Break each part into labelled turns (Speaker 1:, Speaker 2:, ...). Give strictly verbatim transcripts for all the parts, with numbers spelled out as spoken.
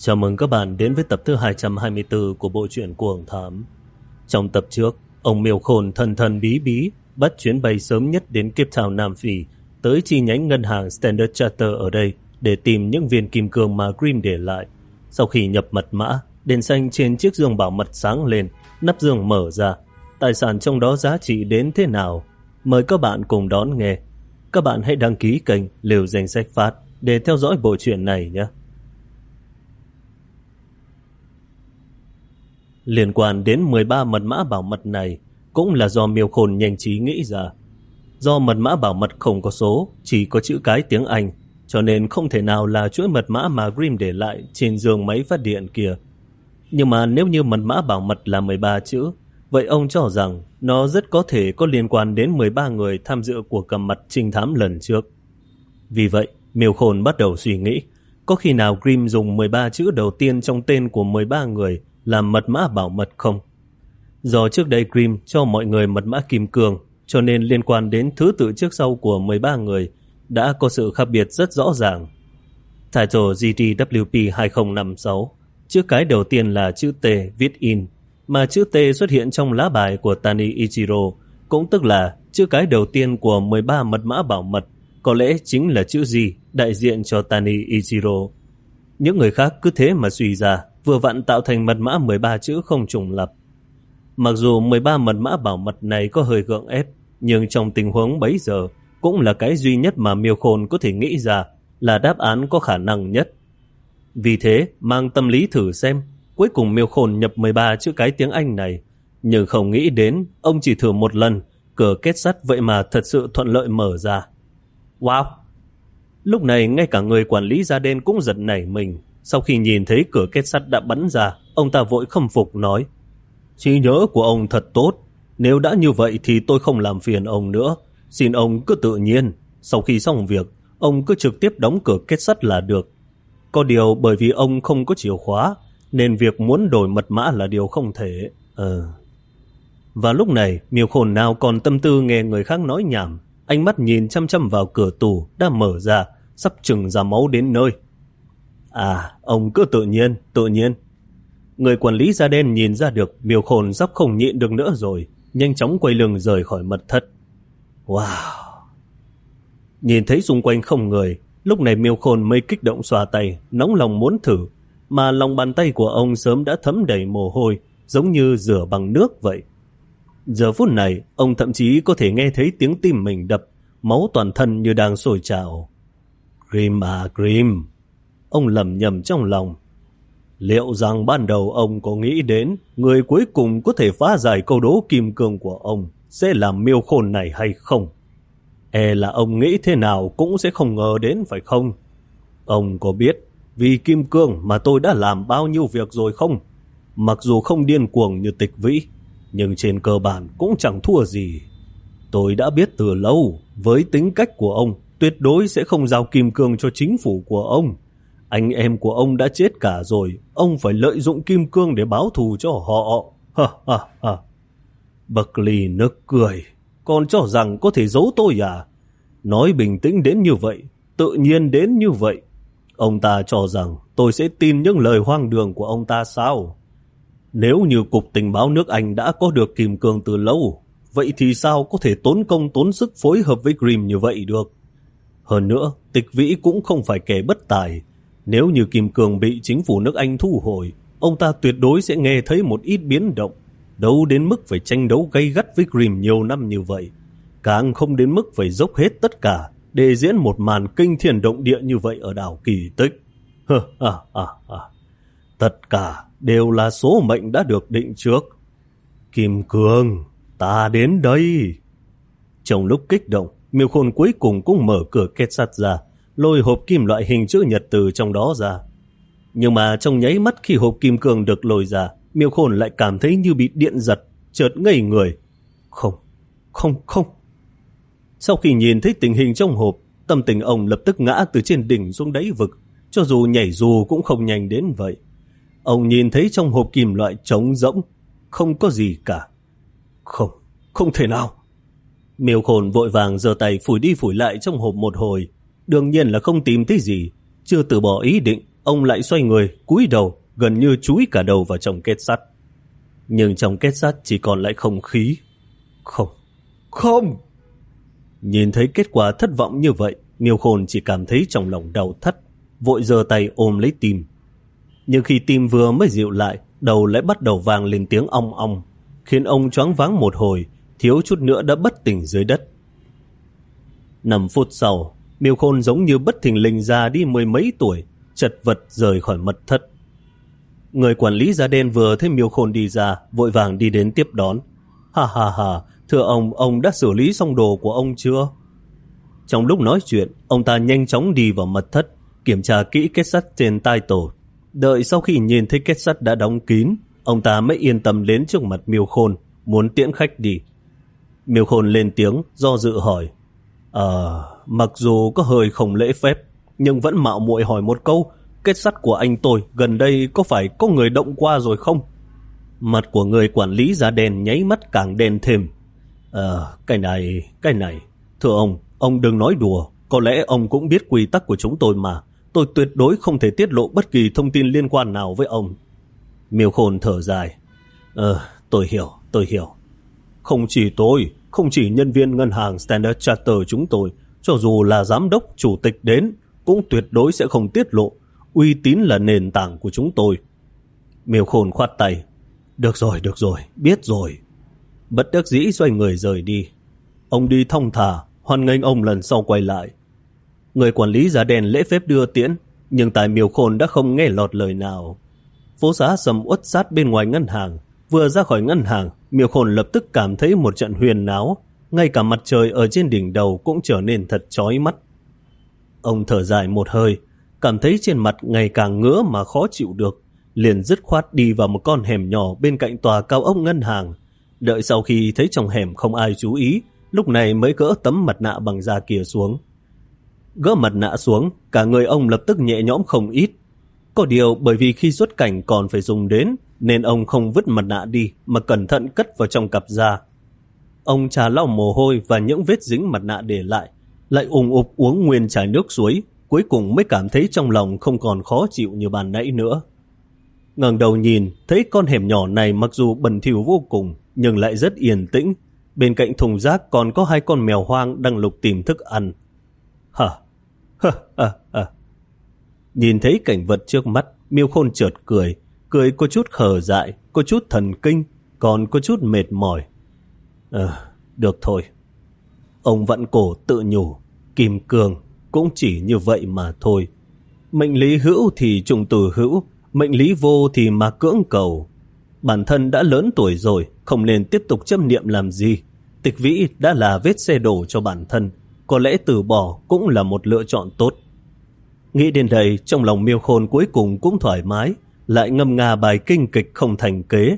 Speaker 1: Chào mừng các bạn đến với tập thứ hai trăm hai mươi tư của bộ truyện Cuồng Thám. Trong tập trước, ông Miêu Khôn thần thần bí bí bắt chuyến bay sớm nhất đến Cape Town, Nam Phi, tới chi nhánh ngân hàng Standard Chartered ở đây để tìm những viên kim cương mà Grimm để lại. Sau khi nhập mật mã, đèn xanh trên chiếc giường bảo mật sáng lên, nắp giường mở ra. Tài sản trong đó giá trị đến thế nào? Mời các bạn cùng đón nghe. Các bạn hãy đăng ký kênh Liều Danh Sách Phát để theo dõi bộ truyện này nhé. Liên quan đến mười ba mật mã bảo mật này cũng là do Miêu Khôn nhanh trí nghĩ ra. Do mật mã bảo mật không có số, chỉ có chữ cái tiếng Anh, cho nên không thể nào là chuỗi mật mã mà Grimm để lại trên giường máy phát điện kia. Nhưng mà nếu như mật mã bảo mật là mười ba chữ, vậy ông cho rằng nó rất có thể có liên quan đến mười ba người tham dự cuộc gặp mặt trinh thám lần trước. Vì vậy, Miêu Khôn bắt đầu suy nghĩ, có khi nào Grimm dùng mười ba chữ đầu tiên trong tên của mười ba người làm mật mã bảo mật không? Do trước đây Grimm cho mọi người mật mã kim cương, cho nên liên quan đến thứ tự trước sau của mười ba người đã có sự khác biệt rất rõ ràng. Title G T W P hai không năm sáu, chữ cái đầu tiên là chữ T viết in, mà chữ T xuất hiện trong lá bài của Tani Ichiro, cũng tức là chữ cái đầu tiên của mười ba mật mã bảo mật, có lẽ chính là chữ G đại diện cho Tani Ichiro. Những người khác cứ thế mà suy ra, vừa vặn tạo thành mật mã mười ba chữ không trùng lặp. Mặc dù mười ba mật mã bảo mật này có hơi gượng ép, nhưng trong tình huống bấy giờ cũng là cái duy nhất mà Miêu Khôn có thể nghĩ ra là đáp án có khả năng nhất. Vì thế, mang tâm lý thử xem, cuối cùng Miêu Khôn nhập mười ba chữ cái tiếng Anh này, nhưng không nghĩ đến ông chỉ thử một lần, cửa kết sắt vậy mà thật sự thuận lợi mở ra. Wow! Lúc này ngay cả người quản lý da đen cũng giật nảy mình. Sau khi nhìn thấy cửa kết sắt đã bắn ra, ông ta vội khâm phục nói: trí nhớ của ông thật tốt, nếu đã như vậy thì tôi không làm phiền ông nữa, xin ông cứ tự nhiên, sau khi xong việc, ông cứ trực tiếp đóng cửa kết sắt là được. Có điều bởi vì ông không có chìa khóa, nên việc muốn đổi mật mã là điều không thể. Ờ. Và lúc này, Miêu Khôn nào còn tâm tư nghe người khác nói nhảm, ánh mắt nhìn chăm chăm vào cửa tủ đã mở ra, sắp chừng ra máu đến nơi. À, ông cứ tự nhiên, tự nhiên. Người quản lý da đen nhìn ra được Miêu Khôn sắp không nhịn được nữa rồi, nhanh chóng quay lưng rời khỏi mật thất. Wow! Nhìn thấy xung quanh không người, lúc này Miêu Khôn mới kích động xoa tay, nóng lòng muốn thử, mà lòng bàn tay của ông sớm đã thấm đầy mồ hôi, giống như rửa bằng nước vậy. Giờ phút này, ông thậm chí có thể nghe thấy tiếng tim mình đập, máu toàn thân như đang sôi trào. Grimm à Grimm! Ông lẩm nhẩm trong lòng. Liệu rằng ban đầu ông có nghĩ đến người cuối cùng có thể phá giải câu đố kim cương của ông sẽ là Miêu Khôn này hay không? E là ông nghĩ thế nào cũng sẽ không ngờ đến phải không? Ông có biết vì kim cương mà tôi đã làm bao nhiêu việc rồi không? Mặc dù không điên cuồng như Tịch Vĩ, nhưng trên cơ bản cũng chẳng thua gì. Tôi đã biết từ lâu, với tính cách của ông, tuyệt đối sẽ không giao kim cương cho chính phủ của ông. Anh em của ông đã chết cả rồi, ông phải lợi dụng kim cương để báo thù cho họ. Ha ha ha. Buckley nức cười, còn cho rằng có thể giấu tôi à? Nói bình tĩnh đến như vậy, tự nhiên đến như vậy. Ông ta cho rằng tôi sẽ tin những lời hoang đường của ông ta sao? Nếu như Cục Tình báo nước Anh đã có được kim cương từ lâu, vậy thì sao có thể tốn công tốn sức phối hợp với Grimm như vậy được? Hơn nữa, Tịch Vĩ cũng không phải kẻ bất tài. Nếu như kim cương bị chính phủ nước Anh thu hồi, ông ta tuyệt đối sẽ nghe thấy một ít biến động, đâu đến mức phải tranh đấu gay gắt với Grimm nhiều năm như vậy, càng không đến mức phải dốc hết tất cả để diễn một màn kinh thiên động địa như vậy ở đảo Kỳ Tích. Hơ, à, à, à. Tất cả đều là số mệnh đã được định trước. Kim cương, ta đến đây. Trong lúc kích động, Miêu Khôn cuối cùng cũng mở cửa kết sắt ra, lôi hộp kim loại hình chữ nhật từ trong đó ra. Nhưng mà trong nháy mắt khi hộp kim cương được lôi ra, Miêu Khôn lại cảm thấy như bị điện giật, chợt ngây người. Không, không, không. Sau khi nhìn thấy tình hình trong hộp, tâm tình ông lập tức ngã từ trên đỉnh xuống đáy vực, cho dù nhảy dù cũng không nhanh đến vậy. Ông nhìn thấy trong hộp kim loại trống rỗng, không có gì cả. Không, không thể nào. Miêu Khôn vội vàng giơ tay phủi đi phủi lại trong hộp một hồi, đương nhiên là không tìm thấy gì. Chưa từ bỏ ý định, ông lại xoay người, cúi đầu, gần như chúi cả đầu vào trong kết sắt. Nhưng trong kết sắt chỉ còn lại không khí. Không, không! Nhìn thấy kết quả thất vọng như vậy, Miêu Khôn chỉ cảm thấy trong lòng đau thắt, vội giơ tay ôm lấy tim. Nhưng khi tim vừa mới dịu lại, đầu lại bắt đầu vang lên tiếng ong ong, khiến ông choáng váng một hồi, thiếu chút nữa đã bất tỉnh dưới đất. Năm phút sau, Miêu Khôn giống như bất thình lình già đi mười mấy tuổi, chật vật rời khỏi mật thất. Người quản lý da đen vừa thấy Miêu Khôn đi ra, vội vàng đi đến tiếp đón. Ha ha ha, thưa ông, ông đã xử lý xong đồ của ông chưa? Trong lúc nói chuyện, ông ta nhanh chóng đi vào mật thất, kiểm tra kỹ kết sắt trên tai tổ. Đợi sau khi nhìn thấy kết sắt đã đóng kín, ông ta mới yên tâm đến trước mặt Miêu Khôn, muốn tiễn khách đi. Miêu Khôn lên tiếng, do dự hỏi. Ờ, mặc dù có hơi không lễ phép, nhưng vẫn mạo muội hỏi một câu, kết sắt của anh tôi gần đây có phải có người động qua rồi không? Mặt của người quản lý da đen nháy mắt càng đen thêm. Ờ, cái này, cái này, thưa ông, ông đừng nói đùa, có lẽ ông cũng biết quy tắc của chúng tôi mà. Tôi tuyệt đối không thể tiết lộ bất kỳ thông tin liên quan nào với ông. Miêu Khôn thở dài. Ờ, tôi hiểu, tôi hiểu. Không chỉ tôi, không chỉ nhân viên ngân hàng Standard Chartered chúng tôi, cho dù là giám đốc, chủ tịch đến, cũng tuyệt đối sẽ không tiết lộ. Uy tín là nền tảng của chúng tôi. Miêu Khôn khoát tay. Được rồi, được rồi, biết rồi. Bất đắc dĩ xoay người rời đi. Ông đi thong thả, hoan nghênh ông lần sau quay lại. Người quản lý da đen lễ phép đưa tiễn, nhưng tại Miêu Khôn đã không nghe lọt lời nào. Phố xá sầm uất sát bên ngoài ngân hàng. Vừa ra khỏi ngân hàng, Miêu Khôn lập tức cảm thấy một trận huyền náo, ngay cả mặt trời ở trên đỉnh đầu cũng trở nên thật chói mắt. Ông thở dài một hơi, cảm thấy trên mặt ngày càng ngứa mà khó chịu được, liền dứt khoát đi vào một con hẻm nhỏ bên cạnh tòa cao ốc ngân hàng. Đợi sau khi thấy trong hẻm không ai chú ý, lúc này mới gỡ tấm mặt nạ bằng da kia xuống. Gỡ mặt nạ xuống, cả người ông lập tức nhẹ nhõm không ít. Có điều bởi vì khi xuất cảnh còn phải dùng đến, nên ông không vứt mặt nạ đi mà cẩn thận cất vào trong cặp da. Ông trà lau mồ hôi và những vết dính mặt nạ để lại, lại ùng ục uống nguyên chai nước suối, cuối cùng mới cảm thấy trong lòng không còn khó chịu như ban nãy nữa. Ngẩng đầu nhìn, thấy con hẻm nhỏ này mặc dù bẩn thỉu vô cùng, nhưng lại rất yên tĩnh. Bên cạnh thùng rác còn có hai con mèo hoang đang lục tìm thức ăn. Hả? Hả? Hả? Hả? Nhìn thấy cảnh vật trước mắt, Miêu Khôn chợt cười, cười có chút khờ dại, có chút thần kinh, còn có chút mệt mỏi. Ờ, được thôi. Ông vặn cổ tự nhủ, kim cương cũng chỉ như vậy mà thôi. Mệnh lý hữu thì trùng từ hữu, mệnh lý vô thì mà cưỡng cầu. Bản thân đã lớn tuổi rồi, không nên tiếp tục chấp niệm làm gì. Tịch vĩ đã là vết xe đổ cho bản thân, có lẽ từ bỏ cũng là một lựa chọn tốt. Nghĩ đến đây, trong lòng Miêu Khôn cuối cùng cũng thoải mái, lại ngâm nga bài kinh kịch không thành kế.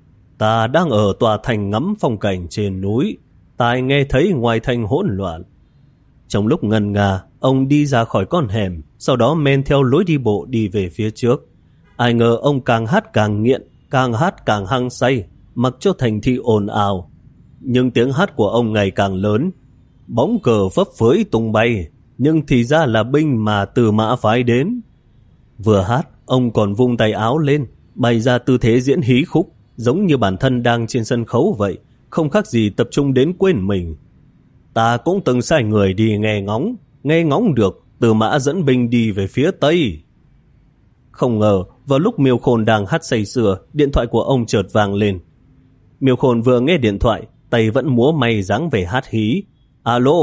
Speaker 1: Ta đang ở tòa thành ngắm phong cảnh trên núi, tai nghe thấy ngoài thành hỗn loạn. Trong lúc ngân nga, ông đi ra khỏi con hẻm, sau đó men theo lối đi bộ đi về phía trước. Ai ngờ ông càng hát càng nghiện, càng hát càng hăng say, mặc cho thành thị ồn ào. Nhưng tiếng hát của ông ngày càng lớn. Bóng cờ phấp phới tung bay, nhưng thì ra là binh mà Từ Mã phái đến. Vừa hát, ông còn vung tay áo lên, bày ra tư thế diễn hí khúc, giống như bản thân đang trên sân khấu vậy, không khác gì tập trung đến quên mình. Ta cũng từng sai người đi nghe ngóng, nghe ngóng được, Từ Mã dẫn binh đi về phía Tây. Không ngờ, vào lúc Miêu Khôn đang hát say sưa, điện thoại của ông chợt vang lên. Miêu Khôn vừa nghe điện thoại, tay vẫn múa may dáng về hát hí. Alo.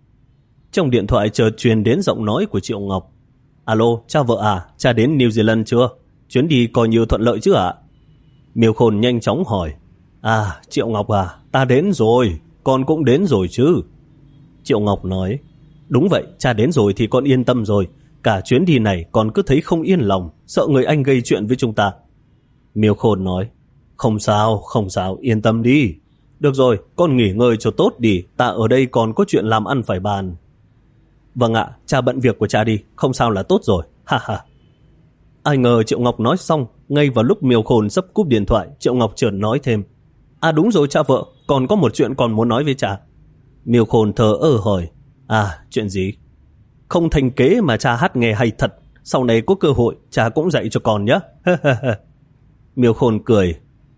Speaker 1: Trong điện thoại chợt truyền đến giọng nói của Triệu Ngọc. Alo, cha vợ à, cha đến New Zealand chưa? Chuyến đi coi như thuận lợi chứ ạ? Miêu Khôn nhanh chóng hỏi. À, Triệu Ngọc à, ta đến rồi, con cũng đến rồi chứ. Triệu Ngọc nói. Đúng vậy, cha đến rồi thì con yên tâm rồi. Cả chuyến đi này con cứ thấy không yên lòng, sợ người anh gây chuyện với chúng ta. Miêu Khôn nói. Không sao, không sao, yên tâm đi. Được rồi, con nghỉ ngơi cho tốt đi, ta ở đây còn có chuyện làm ăn phải bàn. Vâng ạ, cha bận việc của cha đi, không sao là tốt rồi, ha ha. Ai ngờ Triệu Ngọc nói xong, ngay vào lúc Miêu Khôn sắp cúp điện thoại, Triệu Ngọc chợt nói thêm. À đúng rồi cha vợ, còn có một chuyện còn muốn nói với cha. Miêu Khôn thờ ơ hỏi. À, chuyện gì? Không thành kế mà cha hát nghe hay thật, Sau này có cơ hội cha cũng dạy cho con nhé. Miêu Khôn cười.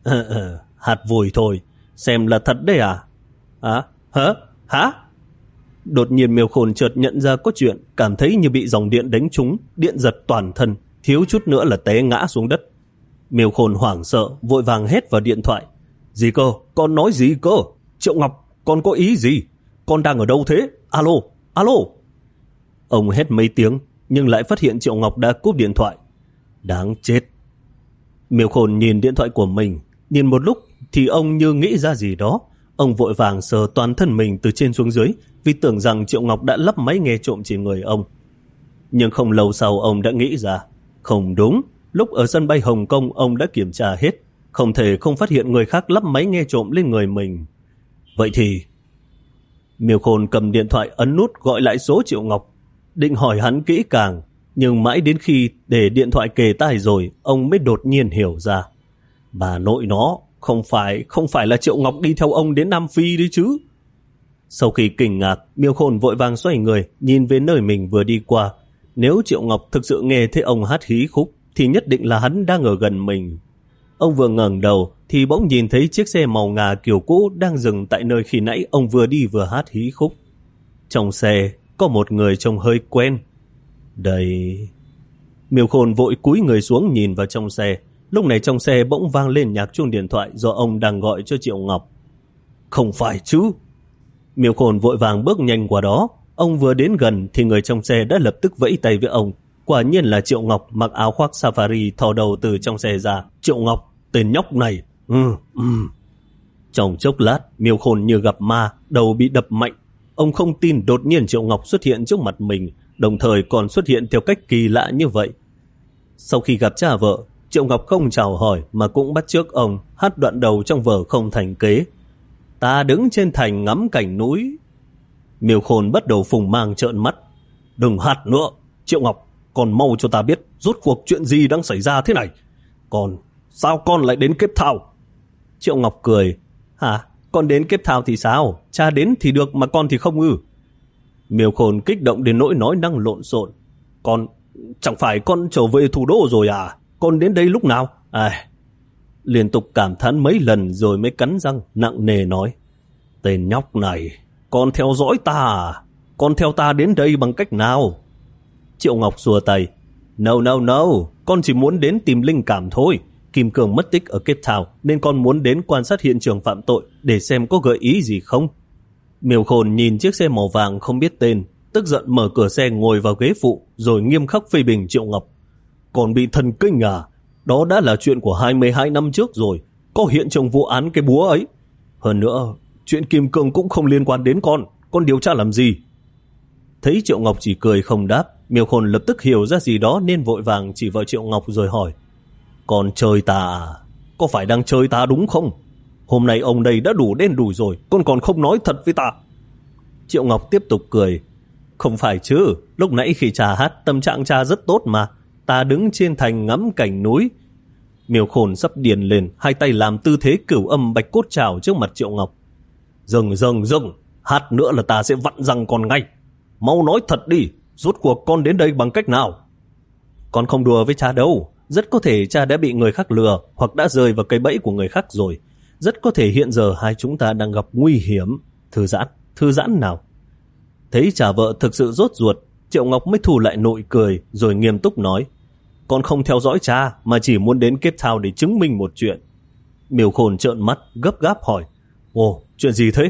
Speaker 1: Hạt vùi thôi, xem là thật đấy à? À, hả? Hả? Đột nhiên Miêu Khôn chợt nhận ra có chuyện, cảm thấy như bị dòng điện đánh trúng, điện giật toàn thân, thiếu chút nữa là té ngã xuống đất. Miêu Khôn hoảng sợ, vội vàng hét vào điện thoại. Gì cơ? Con nói gì cơ? Triệu Ngọc, con có ý gì? Con đang ở đâu thế? Alo, alo. Ông hét mấy tiếng, nhưng lại phát hiện Triệu Ngọc đã cúp điện thoại. Đáng chết. Miêu Khôn nhìn điện thoại của mình, nhìn một lúc thì ông như nghĩ ra gì đó. Ông vội vàng sờ toàn thân mình từ trên xuống dưới, vì tưởng rằng Triệu Ngọc đã lắp máy nghe trộm trên người ông. Nhưng không lâu sau ông đã nghĩ ra, không đúng, lúc ở sân bay Hồng Kông ông đã kiểm tra hết, không thể không phát hiện người khác lắp máy nghe trộm lên người mình. Vậy thì... Miêu Khôn cầm điện thoại ấn nút gọi lại số Triệu Ngọc, định hỏi hắn kỹ càng, nhưng mãi đến khi để điện thoại kề tai rồi, ông mới đột nhiên hiểu ra. Bà nội nó, không phải không phải là Triệu Ngọc đi theo ông đến Nam Phi đi chứ? Sau khi kinh ngạc, Miêu Khôn vội vàng xoay người, nhìn về nơi mình vừa đi qua. Nếu Triệu Ngọc thực sự nghe thấy ông hát hí khúc, thì nhất định là hắn đang ở gần mình. Ông vừa ngẩng đầu, thì bỗng nhìn thấy chiếc xe màu ngà kiểu cũ đang dừng tại nơi khi nãy ông vừa đi vừa hát hí khúc. Trong xe, có một người trông hơi quen. Đây... Miêu Khôn vội cúi người xuống nhìn vào trong xe. Lúc này trong xe bỗng vang lên nhạc chuông điện thoại do ông đang gọi cho Triệu Ngọc. Không phải chứ? Miêu Khôn vội vàng bước nhanh qua đó. Ông vừa đến gần thì người trong xe đã lập tức vẫy tay với ông. Quả nhiên là Triệu Ngọc mặc áo khoác safari thò đầu từ trong xe ra. Triệu Ngọc, tên nhóc này. Ừ, ừ. Trong chốc lát, Miêu Khôn như gặp ma, đầu bị đập mạnh. Ông không tin đột nhiên Triệu Ngọc xuất hiện trước mặt mình, đồng thời còn xuất hiện theo cách kỳ lạ như vậy. Sau khi gặp cha vợ, Triệu Ngọc không chào hỏi mà cũng bắt chước ông hát đoạn đầu trong vở Không Thành Kế. Ta đứng trên thành ngắm cảnh núi. Miêu Khôn bắt đầu phùng mang trợn mắt. Đừng hát nữa, Triệu Ngọc, con mau cho ta biết rốt cuộc chuyện gì đang xảy ra thế này. Con, sao con lại đến Cape Town? Triệu Ngọc cười. Hả? Con đến Cape Town thì sao? Cha đến thì được mà con thì không ư? Miêu Khôn kích động đến nỗi nói năng lộn xộn. Con, chẳng phải con trở về thủ đô rồi à? Con đến đây lúc nào? À, liên tục cảm thán mấy lần rồi mới cắn răng nặng nề nói. Tên nhóc này, con theo dõi ta à? Con theo ta đến đây bằng cách nào? Triệu Ngọc xua tay. No, no, no, con chỉ muốn đến tìm linh cảm thôi. Kim Cương mất tích ở Cape Town nên con muốn đến quan sát hiện trường phạm tội để xem có gợi ý gì không. Miêu Khôn nhìn chiếc xe màu vàng không biết tên, tức giận mở cửa xe ngồi vào ghế phụ rồi nghiêm khắc phê bình Triệu Ngọc. Còn bị thần kinh à? Đó đã là chuyện của hai mươi hai năm trước rồi, có hiện trường vụ án cái búa ấy. Hơn nữa, chuyện Kim Cương cũng không liên quan đến con, con điều tra làm gì? Thấy Triệu Ngọc chỉ cười không đáp, Miêu Khôn lập tức hiểu ra gì đó nên vội vàng chỉ vào Triệu Ngọc rồi hỏi. Con chơi ta à? Có phải đang chơi ta đúng không? Hôm nay ông đây đã đủ đen đủi rồi, con còn không nói thật với ta. Triệu Ngọc tiếp tục cười. Không phải chứ, lúc nãy khi cha hát tâm trạng cha rất tốt mà. Ta đứng trên thành ngắm cảnh núi. Miêu Khôn sắp điên lên, hai tay làm tư thế cửu âm bạch cốt trào trước mặt Triệu Ngọc. Dừng dừng dừng, hát nữa là ta sẽ vặn răng con ngay. Mau nói thật đi, rốt cuộc con đến đây bằng cách nào? Con không đùa với cha đâu. Rất có thể cha đã bị người khác lừa hoặc đã rơi vào cái bẫy của người khác rồi. Rất có thể hiện giờ hai chúng ta đang gặp nguy hiểm. Thư giãn, thư giãn nào. Thấy cha vợ thực sự rốt ruột, Triệu Ngọc mới thu lại nụ cười rồi nghiêm túc nói. Con không theo dõi cha mà chỉ muốn đến Cape Town để chứng minh một chuyện. Miêu Khôn trợn mắt gấp gáp hỏi. Ồ, chuyện gì thế?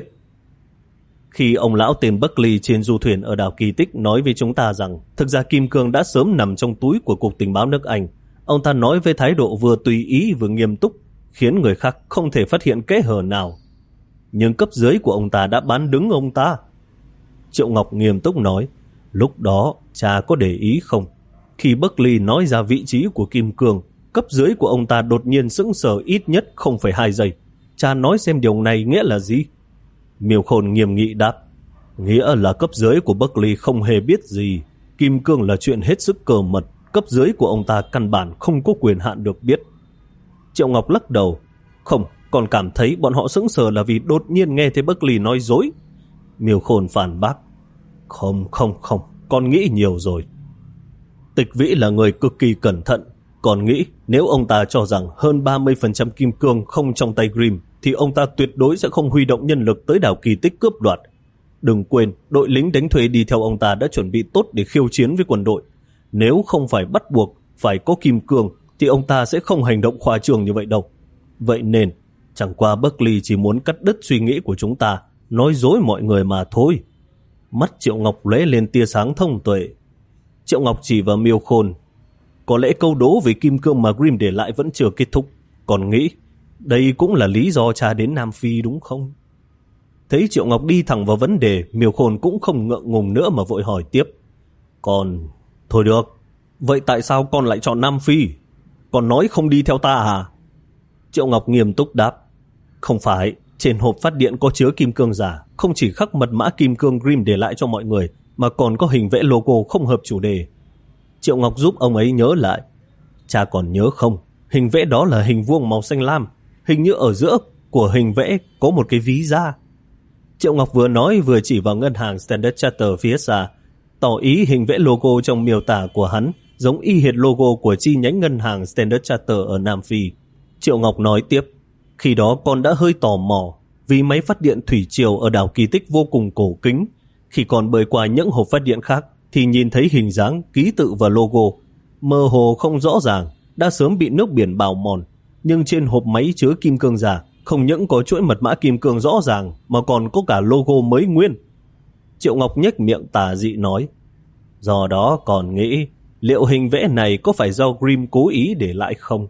Speaker 1: Khi ông lão tên Buckley trên du thuyền ở đảo Kỳ Tích nói với chúng ta rằng thực ra Kim Cương đã sớm nằm trong túi của Cục Tình báo nước Anh. Ông ta nói với thái độ vừa tùy ý vừa nghiêm túc, khiến người khác không thể phát hiện kẽ hở nào. Nhưng cấp dưới của ông ta đã bán đứng ông ta. Triệu Ngọc nghiêm túc nói. Lúc đó cha có để ý không? Khi Buckley nói ra vị trí của Kim Cương, cấp dưới của ông ta đột nhiên sững sờ ít nhất không phẩy hai giây. Cha nói xem điều này nghĩa là gì? Miêu Khôn nghiêm nghị đáp. Nghĩa là cấp dưới của Buckley không hề biết gì. Kim Cương là chuyện hết sức cơ mật. Cấp dưới của ông ta căn bản không có quyền hạn được biết. Triệu Ngọc lắc đầu. Không, còn cảm thấy bọn họ sững sờ là vì đột nhiên nghe thấy Buckley nói dối. Miêu Khôn phản bác. Không, không, không, con nghĩ nhiều rồi. Tịch Vĩ là người cực kỳ cẩn thận, còn nghĩ nếu ông ta cho rằng hơn ba mươi phần trăm kim cương không trong tay Grimm thì ông ta tuyệt đối sẽ không huy động nhân lực tới đảo kỳ tích cướp đoạt. Đừng quên, đội lính đánh thuê đi theo ông ta đã chuẩn bị tốt để khiêu chiến với quân đội. Nếu không phải bắt buộc phải có kim cương thì ông ta sẽ không hành động khoa trương như vậy đâu. Vậy nên, chẳng qua Buckley chỉ muốn cắt đứt suy nghĩ của chúng ta, nói dối mọi người mà thôi. Mắt Triệu Ngọc lóe lên tia sáng thông tuệ. Triệu Ngọc chỉ vào Miêu Khôn. Có lẽ câu đố về kim cương mà Grimm để lại vẫn chưa kết thúc. Còn nghĩ, đây cũng là lý do cha đến Nam Phi đúng không? Thấy Triệu Ngọc đi thẳng vào vấn đề, Miêu Khôn cũng không ngượng ngùng nữa mà vội hỏi tiếp. Còn... Thôi được, vậy tại sao con lại chọn Nam Phi? Con nói không đi theo ta à? Triệu Ngọc nghiêm túc đáp. Không phải, trên hộp phát điện có chứa kim cương giả, không chỉ khắc mật mã kim cương Grimm để lại cho mọi người, mà còn có hình vẽ logo không hợp chủ đề. Triệu Ngọc giúp ông ấy nhớ lại. Cha còn nhớ không? Hình vẽ đó là hình vuông màu xanh lam, hình như ở giữa của hình vẽ có một cái ví da. Triệu Ngọc vừa nói vừa chỉ vào ngân hàng Standard Chartered phía xa, tỏ ý hình vẽ logo trong miêu tả của hắn giống y hệt logo của chi nhánh ngân hàng Standard Chartered ở Nam Phi. Triệu Ngọc nói tiếp, khi đó con đã hơi tò mò vì máy phát điện thủy triều ở đảo Kỳ Tích vô cùng cổ kính. Khi còn bơi qua những hộp phát điện khác thì nhìn thấy hình dáng, ký tự và logo mơ hồ không rõ ràng, đã sớm bị nước biển bào mòn. Nhưng trên hộp máy chứa kim cương giả không những có chuỗi mật mã kim cương rõ ràng mà còn có cả logo mới nguyên. Triệu Ngọc nhếch miệng tà dị nói, do đó còn nghĩ liệu hình vẽ này có phải do Grimm cố ý để lại không?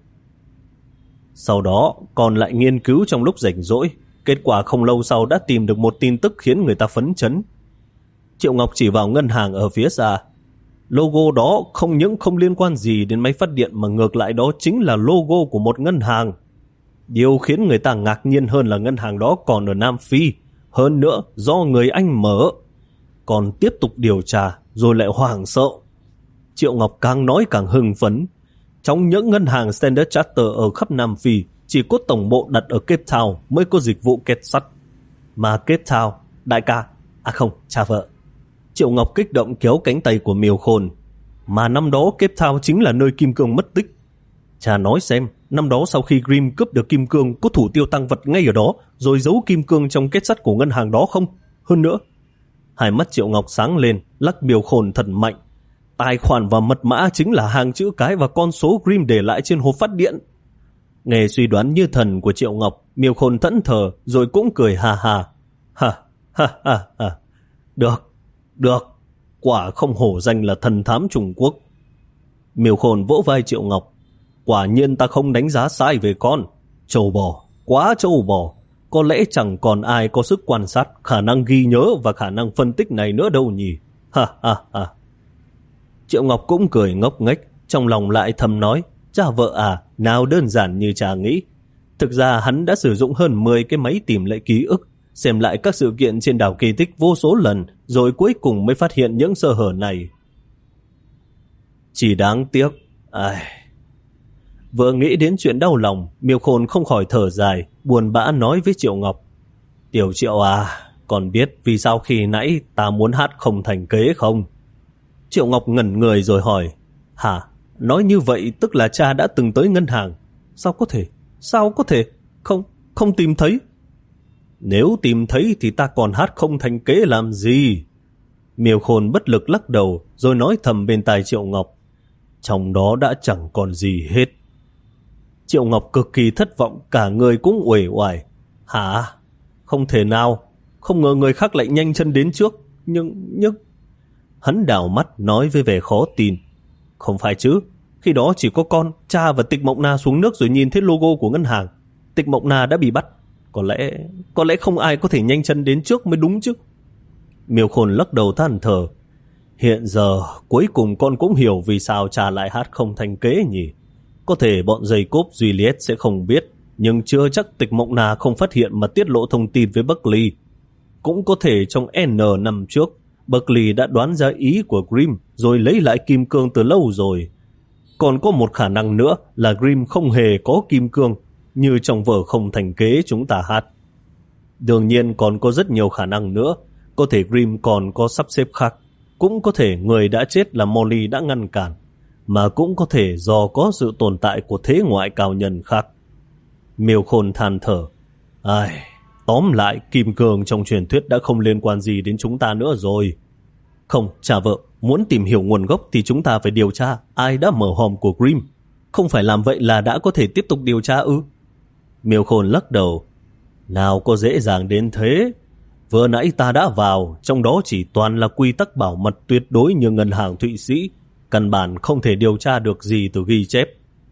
Speaker 1: Sau đó còn lại nghiên cứu trong lúc rảnh rỗi, kết quả không lâu sau đã tìm được một tin tức khiến người ta phấn chấn. Triệu Ngọc chỉ vào ngân hàng ở phía xa. Logo đó không những không liên quan gì đến máy phát điện mà ngược lại đó chính là logo của một ngân hàng. Điều khiến người ta ngạc nhiên hơn là ngân hàng đó còn ở Nam Phi, hơn nữa do người Anh mở. Còn tiếp tục điều tra rồi lại hoảng sợ. Triệu Ngọc càng nói càng hưng phấn. Trong những ngân hàng Standard Chartered ở khắp Nam Phi, chỉ có tổng bộ đặt ở Cape Town mới có dịch vụ kết sắt. Mà Cape Town, đại ca, à không, cha vợ. Triệu Ngọc kích động kéo cánh tay của Miêu Khôn. Mà năm đó Cape Town chính là nơi kim cương mất tích. Cha nói xem, năm đó sau khi Grimm cướp được kim cương, có thủ tiêu tăng vật ngay ở đó, rồi giấu kim cương trong kết sắt của ngân hàng đó không? Hơn nữa, hai mắt Triệu Ngọc sáng lên, lắc Miêu Khôn thật mạnh. Tài khoản và mật mã chính là hàng chữ cái và con số Grimm để lại trên hộp phát điện. Nghe suy đoán như thần của Triệu Ngọc, Miêu Khôn thẫn thờ rồi cũng cười ha ha. Ha ha ha ha. Được, được, quả không hổ danh là thần thám Trung Quốc. Miêu Khôn vỗ vai Triệu Ngọc. Quả nhiên ta không đánh giá sai về con. Trâu bò, quá trâu bò. Có lẽ chẳng còn ai có sức quan sát, khả năng ghi nhớ và khả năng phân tích này nữa đâu nhỉ. Ha ha ha. Triệu Ngọc cũng cười ngốc nghếch, trong lòng lại thầm nói, cha vợ à, nào đơn giản như cha nghĩ. Thực ra hắn đã sử dụng hơn mười cái máy tìm lại ký ức, xem lại các sự kiện trên đảo Kỳ Tích vô số lần, rồi cuối cùng mới phát hiện những sơ hở này. Chỉ đáng tiếc. Ai... Vừa nghĩ đến chuyện đau lòng, Miêu Khôn không khỏi thở dài, buồn bã nói với Triệu Ngọc. Tiểu Triệu à, còn biết vì sao khi nãy ta muốn hát không thành kế không? Triệu Ngọc ngẩn người rồi hỏi. Hả? Nói như vậy tức là cha đã từng tới ngân hàng. Sao có thể? Sao có thể? Không, không tìm thấy. Nếu tìm thấy thì ta còn hát không thành kế làm gì? Miêu Khôn bất lực lắc đầu rồi nói thầm bên tai Triệu Ngọc. Trong đó đã chẳng còn gì hết. Triệu Ngọc cực kỳ thất vọng, cả người cũng uể oải. Hả? Không thể nào. Không ngờ người khác lại nhanh chân đến trước. Nhưng, nhưng... Hắn đảo mắt nói với vẻ khó tin. Không phải chứ. Khi đó chỉ có con, cha và Tịch Mộng Na xuống nước rồi nhìn thấy logo của ngân hàng. Tịch Mộng Na đã bị bắt. Có lẽ, có lẽ không ai có thể nhanh chân đến trước mới đúng chứ. Miêu Khôn lắc đầu than thở. Hiện giờ cuối cùng con cũng hiểu vì sao cha lại hát không thành kế nhỉ. Có thể bọn Jacob Juliet sẽ không biết, nhưng chưa chắc Tịch Mộng Na không phát hiện mà tiết lộ thông tin với Buckley. Cũng có thể trong N năm trước, Buckley đã đoán ra ý của Grimm rồi lấy lại kim cương từ lâu rồi. Còn có một khả năng nữa là Grimm không hề có kim cương, như trong vở không thành kế chúng ta hát. Đương nhiên còn có rất nhiều khả năng nữa. Có thể Grimm còn có sắp xếp khác. Cũng có thể người đã chết là Molly đã ngăn cản. mà cũng có thể do có sự tồn tại của thế ngoại cao nhân khác. Miêu Khôn than thở. Ai, tóm lại kim cương trong truyền thuyết đã không liên quan gì đến chúng ta nữa rồi. Không, cha vợ, muốn tìm hiểu nguồn gốc thì chúng ta phải điều tra ai đã mở hòm của Grimm. Không phải làm vậy là đã có thể tiếp tục điều tra ư? Miêu Khôn lắc đầu. Nào có dễ dàng đến thế. Vừa nãy ta đã vào, trong đó chỉ toàn là quy tắc bảo mật tuyệt đối như ngân hàng Thụy Sĩ, căn bản không thể điều tra được gì từ ghi chép.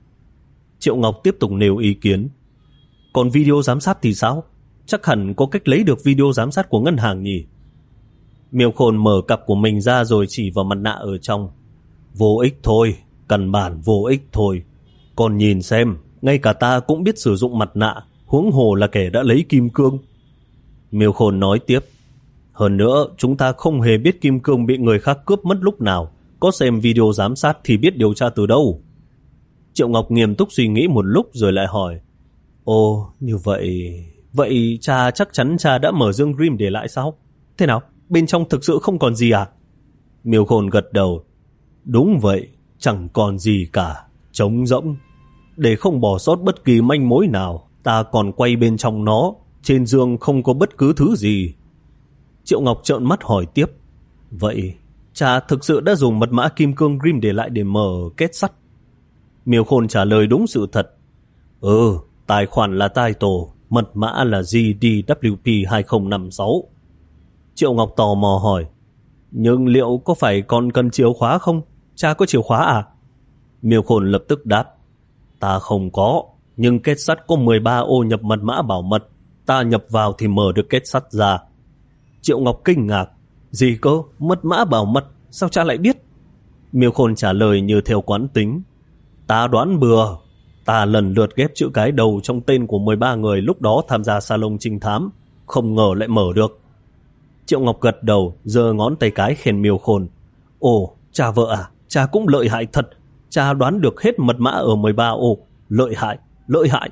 Speaker 1: Triệu Ngọc tiếp tục nêu ý kiến. Còn video giám sát thì sao? Chắc hẳn có cách lấy được video giám sát của ngân hàng nhỉ? Miêu Khôn mở cặp của mình ra rồi chỉ vào mặt nạ ở trong. Vô ích thôi, căn bản vô ích thôi. Còn nhìn xem, ngay cả ta cũng biết sử dụng mặt nạ, huống hồ là kẻ đã lấy kim cương. Miêu Khôn nói tiếp. Hơn nữa, chúng ta không hề biết kim cương bị người khác cướp mất lúc nào. Có xem video giám sát thì biết điều tra từ đâu. Triệu Ngọc nghiêm túc suy nghĩ một lúc rồi lại hỏi. Ồ, như vậy... Vậy cha chắc chắn cha đã mở dương Grimm để lại sao? Thế nào? Bên trong thực sự không còn gì à? Miêu Khôn gật đầu. Đúng vậy, chẳng còn gì cả. Trống rỗng. Để không bỏ sót bất kỳ manh mối nào, ta còn quay bên trong nó. Trên giường không có bất cứ thứ gì. Triệu Ngọc trợn mắt hỏi tiếp. Vậy, cha thực sự đã dùng mật mã kim cương Grimm để lại để mở kết sắt? Miêu Khôn trả lời đúng sự thật. Ừ, tài khoản là tai tổ, mật mã là G D W P hai không năm sáu. Triệu Ngọc tò mò hỏi. Nhưng liệu có phải còn cần chìa khóa không? Cha có chìa khóa à? Miêu Khôn lập tức đáp. Ta không có, nhưng kết sắt có mười ba ô nhập mật mã bảo mật. Ta nhập vào thì mở được kết sắt ra. Triệu Ngọc kinh ngạc. Gì cơ? Mật mã bảo mật? Sao cha lại biết? Miêu Khôn trả lời như theo quán tính. Ta đoán bừa. Ta lần lượt ghép chữ cái đầu trong tên của mười ba người lúc đó tham gia salon trinh thám. Không ngờ lại mở được. Triệu Ngọc gật đầu, giơ ngón tay cái khen Miêu Khôn. Ồ, cha vợ à, cha cũng lợi hại thật. Cha đoán được hết mật mã ở mười ba ô. Lợi hại, lợi hại.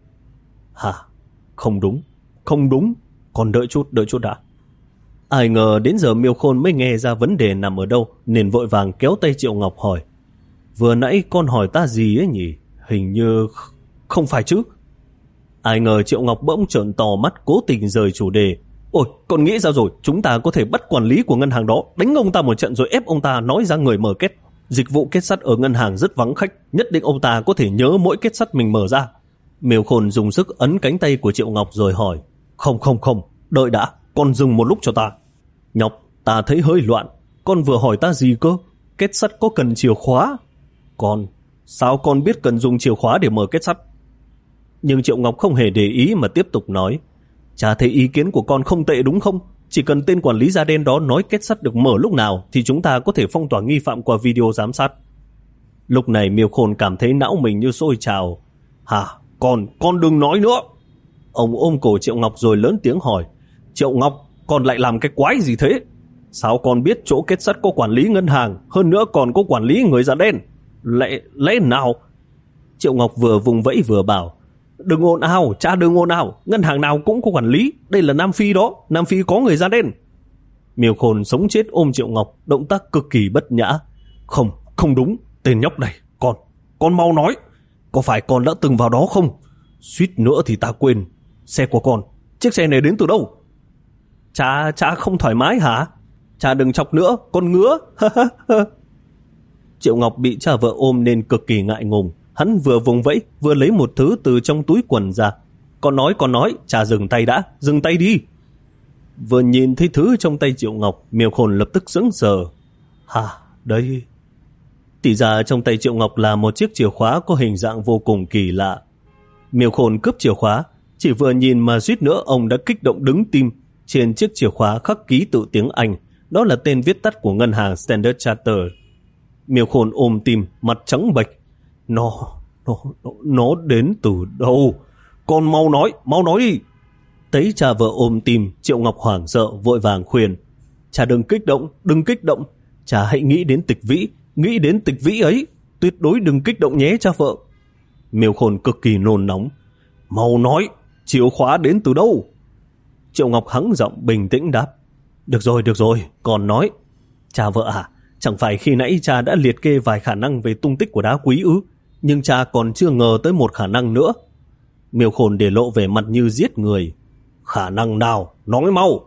Speaker 1: Hả? Không đúng, không đúng. Còn đợi chút, đợi chút đã. Ai ngờ đến giờ Miêu Khôn mới nghe ra vấn đề nằm ở đâu, nên vội vàng kéo tay Triệu Ngọc hỏi. Vừa nãy con hỏi ta gì ấy nhỉ? Hình như... Không phải chứ? Ai ngờ Triệu Ngọc bỗng trợn to mắt, cố tình rời chủ đề. Ôi, con nghĩ ra rồi, chúng ta có thể bắt quản lý của ngân hàng đó, đánh ông ta một trận rồi ép ông ta nói ra người mở kết. Dịch vụ kết sắt ở ngân hàng rất vắng khách, nhất định ông ta có thể nhớ mỗi kết sắt mình mở ra. Miêu Khôn dùng sức ấn cánh tay của Triệu Ngọc rồi hỏi. Không không không, đợi đã, con dừng một lúc cho ta. Nhóc, ta thấy hơi loạn. Con vừa hỏi ta gì cơ? Kết sắt có cần chìa khóa? Con, sao con biết cần dùng chìa khóa để mở kết sắt? Nhưng Triệu Ngọc không hề để ý mà tiếp tục nói. Cha thấy ý kiến của con không tệ đúng không? Chỉ cần tên quản lý da đen đó nói kết sắt được mở lúc nào thì chúng ta có thể phong tỏa nghi phạm qua video giám sát. Lúc này Miêu Khôn cảm thấy não mình như sôi trào. Hả? Con, con đừng nói nữa. Ông ôm cổ Triệu Ngọc rồi lớn tiếng hỏi. Triệu Ngọc, con lại làm cái quái gì thế? Sao con biết chỗ kết sắt có quản lý ngân hàng, hơn nữa còn có quản lý người da đen? Lẽ, lẽ nào? Triệu Ngọc vừa vùng vẫy vừa bảo. Đừng ồn ào, cha đừng ồn ào, ngân hàng nào cũng có quản lý, đây là Nam Phi đó, Nam Phi có người da đen. Miêu Khôn sống chết ôm Triệu Ngọc, động tác cực kỳ bất nhã. Không, không đúng, tên nhóc này, con, con mau nói, có phải con đã từng vào đó không? Suýt nữa thì ta quên, xe của con, chiếc xe này đến từ đâu? Cha, cha không thoải mái hả? Cha đừng chọc nữa, con ngứa. Triệu Ngọc bị cha vợ ôm nên cực kỳ ngại ngùng. Hắn vừa vùng vẫy vừa lấy một thứ từ trong túi quần ra. Con nói, con nói, cha dừng tay đã, dừng tay đi. Vừa nhìn thấy thứ trong tay Triệu Ngọc, Miêu Khôn lập tức sững sờ. Hả, đây... Thì ra trong tay Triệu Ngọc là một chiếc chìa khóa có hình dạng vô cùng kỳ lạ. Miêu Khôn cướp chìa khóa, chỉ vừa nhìn mà suýt nữa ông đã kích động đứng tim. Trên chiếc chìa khóa khắc ký tự tiếng Anh, đó là tên viết tắt của ngân hàng Standard Chartered. Miêu Khôn ôm tim, mặt trắng bệch. Nó, nó, nó, nó đến từ đâu? Con mau nói, mau nói đi. Thấy cha vợ ôm tim, Triệu Ngọc hoảng sợ vội vàng khuyên. Cha đừng kích động, đừng kích động. Cha hãy nghĩ đến Tịch Vĩ, nghĩ đến Tịch Vĩ ấy. Tuyệt đối đừng kích động nhé cha vợ. Miêu Khôn cực kỳ nôn nóng. Mau nói, chìa khóa đến từ đâu? Triệu Ngọc hắng giọng bình tĩnh đáp. Được rồi, được rồi, con nói. Cha vợ à, Chẳng phải khi nãy cha đã liệt kê vài khả năng về tung tích của đá quý ư? Nhưng cha còn chưa ngờ tới một khả năng nữa. Miêu Khôn để lộ vẻ mặt như giết người. Khả năng nào? Nói mau!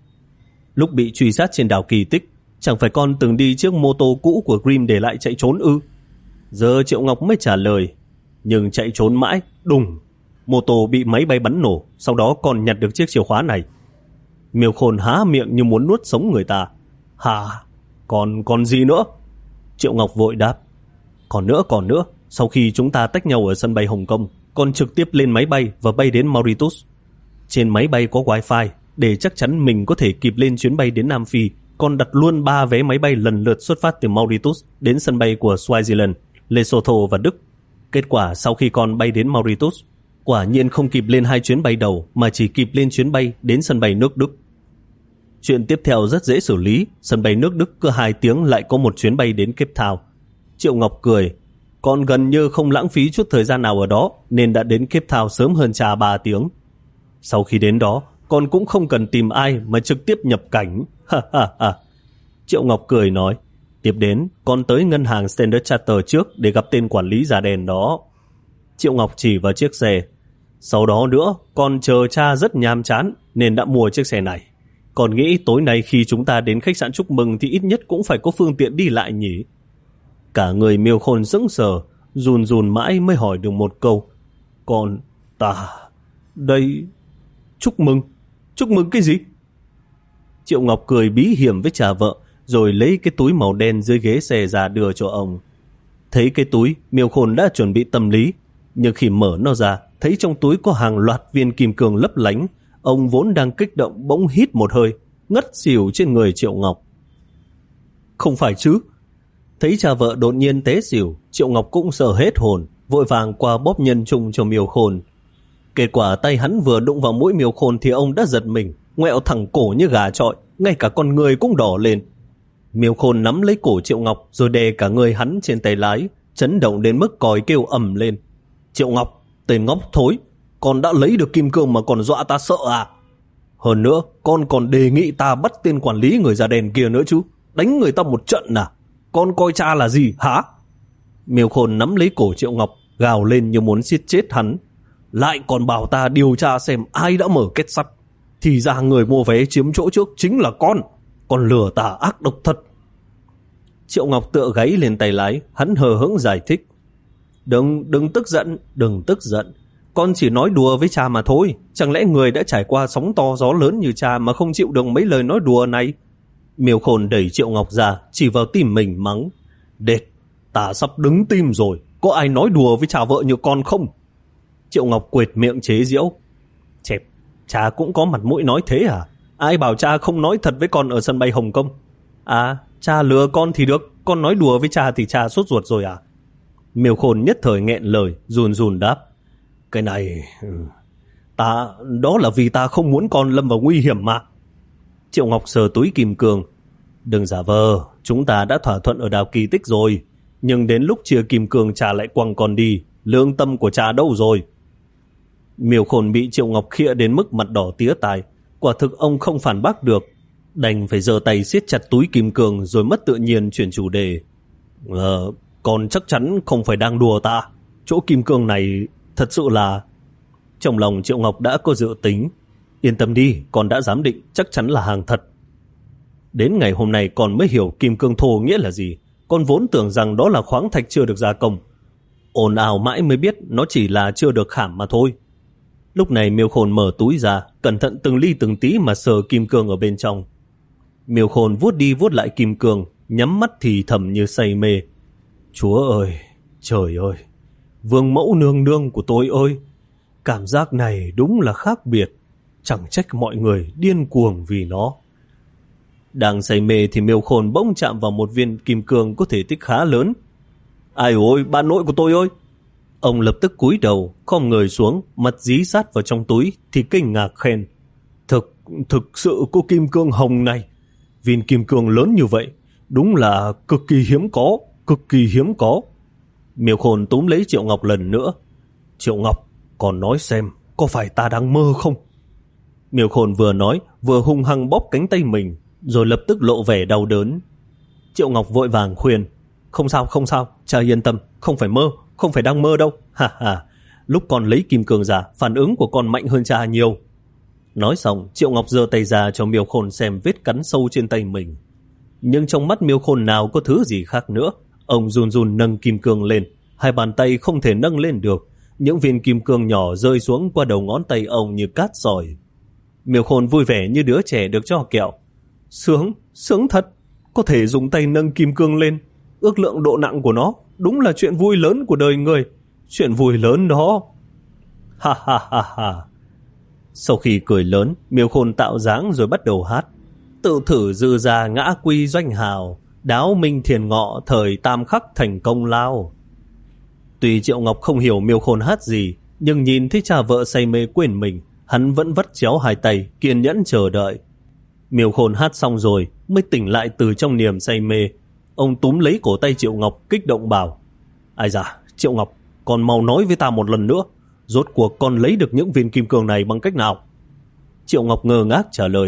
Speaker 1: Lúc bị truy sát trên đảo kỳ tích, chẳng phải con từng đi chiếc mô tô cũ của Grimm để lại chạy trốn ư? Giờ Triệu Ngọc mới trả lời. Nhưng chạy trốn mãi, đùng, mô tô bị máy bay bắn nổ, sau đó con nhặt được chiếc chìa khóa này. Miêu Khôn há miệng như muốn nuốt sống người ta. Hả? Còn còn gì nữa? Triệu Ngọc vội đáp. Còn nữa, còn nữa. Sau khi chúng ta tách nhau ở sân bay Hồng Kông, con trực tiếp lên máy bay và bay đến Mauritius. Trên máy bay có wifi, để chắc chắn mình có thể kịp lên chuyến bay đến Nam Phi. Con đặt luôn ba vé máy bay lần lượt xuất phát từ Mauritius đến sân bay của Swaziland, Lesotho và Đức. Kết quả sau khi con bay đến Mauritius, quả nhiên không kịp lên hai chuyến bay đầu mà chỉ kịp lên chuyến bay đến sân bay nước Đức. Chuyện tiếp theo rất dễ xử lý, sân bay nước Đức cứ hai tiếng lại có một chuyến bay đến Cape Town. Triệu Ngọc cười, con gần như không lãng phí chút thời gian nào ở đó nên đã đến Cape Town sớm hơn cha ba tiếng. Sau khi đến đó, con cũng không cần tìm ai mà trực tiếp nhập cảnh. Ha ha ha. Triệu Ngọc cười nói, tiếp đến con tới ngân hàng Standard Chartered trước để gặp tên quản lý da đen đó. Triệu Ngọc chỉ vào chiếc xe. Sau đó nữa, con chờ cha rất nhàm chán nên đã mua chiếc xe này. Còn nghĩ tối nay khi chúng ta đến khách sạn chúc mừng thì ít nhất cũng phải có phương tiện đi lại nhỉ. Cả người Miêu Khôn sững sờ, run run mãi mới hỏi được một câu. Còn ta... đây... chúc mừng? Chúc mừng cái gì? Triệu Ngọc cười bí hiểm với cha vợ, rồi lấy cái túi màu đen dưới ghế xe ra đưa cho ông. Thấy cái túi, Miêu Khôn đã chuẩn bị tâm lý, nhưng khi mở nó ra, thấy trong túi có hàng loạt viên kim cương lấp lánh. Ông vốn đang kích động bỗng hít một hơi, ngất xỉu trên người Triệu Ngọc. Không phải chứ? Thấy cha vợ đột nhiên té xỉu, Triệu Ngọc cũng sợ hết hồn, vội vàng qua bóp nhân trung cho Miêu Khôn. Kết quả tay hắn vừa đụng vào mũi Miêu Khôn thì ông đã giật mình, ngoẹo thẳng cổ như gà chọi, ngay cả con người cũng đỏ lên. Miêu Khôn nắm lấy cổ Triệu Ngọc rồi đè cả người hắn trên tay lái, chấn động đến mức còi kêu ầm lên. Triệu Ngọc, tên ngốc thối, con đã lấy được kim cương mà còn dọa ta sợ à? Hơn nữa, con còn đề nghị ta bắt tên quản lý người da đen kia nữa chứ, đánh người ta một trận à? Con coi cha là gì hả? Miêu Khôn nắm lấy cổ Triệu Ngọc, gào lên như muốn giết chết hắn. Lại còn bảo ta điều tra xem ai đã mở kết sắt. Thì ra người mua vé chiếm chỗ trước chính là con. Con lừa ta ác độc thật. Triệu Ngọc tựa gáy lên tay lái, hắn hờ hững giải thích. Đừng, đừng tức giận, đừng tức giận. Con chỉ nói đùa với cha mà thôi. Chẳng lẽ người đã trải qua sóng to gió lớn như cha mà không chịu được mấy lời nói đùa này? Miêu Khôn đẩy Triệu Ngọc ra, chỉ vào tim mình mắng. Đệt, ta sắp đứng tim rồi. Có ai nói đùa với cha vợ như con không? Triệu Ngọc quệt miệng chế giễu. Chẹp, cha cũng có mặt mũi nói thế à? Ai bảo cha không nói thật với con ở sân bay Hồng Kông? À, cha lừa con thì được, con nói đùa với cha thì cha sốt ruột rồi à? Miêu Khôn nhất thời nghẹn lời, run run đáp. Cái này... ta... đó là vì ta không muốn con lâm vào nguy hiểm mà. Triệu Ngọc sờ túi kim cương. Đừng giả vờ, chúng ta đã thỏa thuận ở đảo kỳ tích rồi. Nhưng đến lúc chia kim cương cha lại quăng con đi. Lương tâm của cha đâu rồi? Miêu Khôn bị Triệu Ngọc khịa đến mức mặt đỏ tía tai. Quả thực ông không phản bác được, đành phải giơ tay siết chặt túi kim cương rồi mất tự nhiên chuyển chủ đề. Ờ, con chắc chắn không phải đang đùa ta. Chỗ kim cương này thật sự là... Trong lòng Triệu Ngọc đã có dự tính. Yên tâm đi, con đã giám định chắc chắn là hàng thật. Đến ngày hôm nay con mới hiểu kim cương thô nghĩa là gì. Con vốn tưởng rằng đó là khoáng thạch chưa được gia công. Ồn ào mãi mới biết nó chỉ là chưa được khảm mà thôi. Lúc này Miêu Khôn mở túi ra, cẩn thận từng ly từng tí mà sờ kim cương ở bên trong. Miêu Khôn vuốt đi vuốt lại kim cương, nhắm mắt thì thầm như say mê. Chúa ơi, trời ơi, vương mẫu nương nương của tôi ơi, cảm giác này đúng là khác biệt, chẳng trách mọi người điên cuồng vì nó. Đang say mê thì Miêu Khôn bỗng chạm vào một viên kim cương có thể tích khá lớn. Ai ôi, bà nội của tôi ơi! Ông lập tức cúi đầu, khom người xuống, mặt dí sát vào trong túi thì kinh ngạc khen. Thực, thực sự có kim cương hồng này. Viên kim cương lớn như vậy, đúng là cực kỳ hiếm có, cực kỳ hiếm có. Miêu Khôn túm lấy Triệu Ngọc lần nữa. Triệu Ngọc, còn nói xem, có phải ta đang mơ không? Miêu Khôn vừa nói, vừa hung hăng bóp cánh tay mình, rồi lập tức lộ vẻ đau đớn. Triệu Ngọc vội vàng khuyên. Không sao, không sao, cha yên tâm, không phải mơ, không phải đang mơ đâu. Ha ha, lúc con lấy kim cương ra, phản ứng của con mạnh hơn cha nhiều. Nói xong, Triệu Ngọc giơ tay ra cho Miêu Khôn xem vết cắn sâu trên tay mình. Nhưng trong mắt Miêu Khôn nào có thứ gì khác nữa. Ông run run nâng kim cương lên, hai bàn tay không thể nâng lên được. Những viên kim cương nhỏ rơi xuống qua đầu ngón tay ông như cát sỏi. Miêu Khôn vui vẻ như đứa trẻ được cho kẹo. Sướng, sướng thật, có thể dùng tay nâng kim cương lên. Ước lượng độ nặng của nó, đúng là chuyện vui lớn của đời người. Chuyện vui lớn đó. Ha ha ha ha. Sau khi cười lớn, Miêu Khôn tạo dáng rồi bắt đầu hát. Tự thử dư ra ngã quy doanh hào, đáo minh thiền ngọ thời tam khắc thành công lao. Tuy Triệu Ngọc không hiểu Miêu Khôn hát gì, nhưng nhìn thấy cha vợ say mê quên mình, hắn vẫn vắt chéo hai tay, kiên nhẫn chờ đợi. Miêu Khôn hát xong rồi, mới tỉnh lại từ trong niềm say mê. Ông túm lấy cổ tay Triệu Ngọc, kích động bảo. Ai da, Triệu Ngọc, con mau nói với ta một lần nữa. Rốt cuộc con lấy được những viên kim cương này bằng cách nào? Triệu Ngọc ngơ ngác trả lời.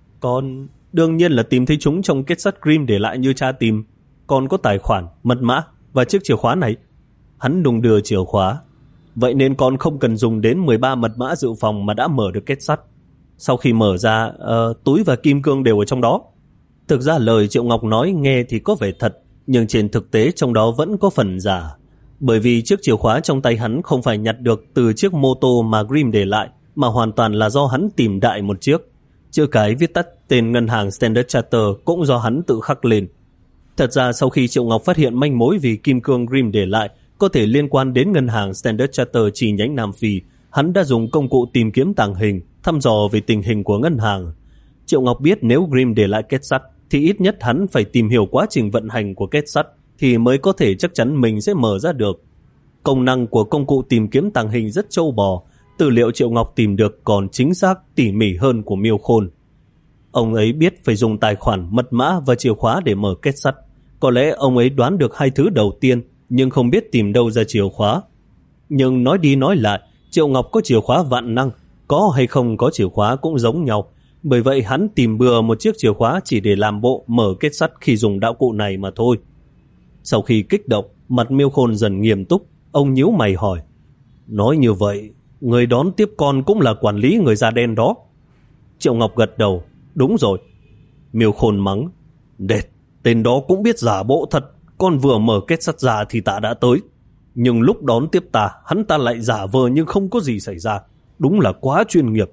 Speaker 1: Con đương nhiên là tìm thấy chúng trong kết sắt Grimm để lại như cha tìm. Con có tài khoản, mật mã và chiếc chìa khóa này. Hắn đung đưa chìa khóa. Vậy nên con không cần dùng đến mười ba mật mã dự phòng mà đã mở được kết sắt. Sau khi mở ra, uh, túi và kim cương đều ở trong đó. Thực ra lời Triệu Ngọc nói nghe thì có vẻ thật, nhưng trên thực tế trong đó vẫn có phần giả. Bởi vì chiếc chìa khóa trong tay hắn không phải nhặt được từ chiếc mô tô mà Grimm để lại, mà hoàn toàn là do hắn tìm đại một chiếc. Chữ cái viết tắt tên ngân hàng Standard Chartered cũng do hắn tự khắc lên. Thật ra sau khi Triệu Ngọc phát hiện manh mối vì kim cương Grimm để lại có thể liên quan đến ngân hàng Standard Chartered chi nhánh Nam Phi, hắn đã dùng công cụ tìm kiếm tàng hình, thăm dò về tình hình của ngân hàng. Triệu Ngọc biết nếu Grimm để lại kết sắt, thì ít nhất hắn phải tìm hiểu quá trình vận hành của kết sắt, thì mới có thể chắc chắn mình sẽ mở ra được. Công năng của công cụ tìm kiếm tàng hình rất trâu bò, tư liệu Triệu Ngọc tìm được còn chính xác, tỉ mỉ hơn của Miêu Khôn. Ông ấy biết phải dùng tài khoản, mật mã và chìa khóa để mở kết sắt. Có lẽ ông ấy đoán được hai thứ đầu tiên, nhưng không biết tìm đâu ra chìa khóa. Nhưng nói đi nói lại, Triệu Ngọc có chìa khóa vạn năng, có hay không có chìa khóa cũng giống nhau. Bởi vậy hắn tìm bừa một chiếc chìa khóa chỉ để làm bộ mở kết sắt khi dùng đạo cụ này mà thôi. Sau khi kích động, mặt Miêu Khôn dần nghiêm túc. Ông nhíu mày hỏi. Nói như vậy, người đón tiếp con cũng là quản lý người da đen đó? Triệu Ngọc gật đầu. Đúng rồi. Miêu Khôn mắng. Đệt, tên đó cũng biết giả bộ thật. Con vừa mở kết sắt ra thì ta đã tới. Nhưng lúc đón tiếp ta, hắn ta lại giả vờ nhưng không có gì xảy ra. Đúng là quá chuyên nghiệp.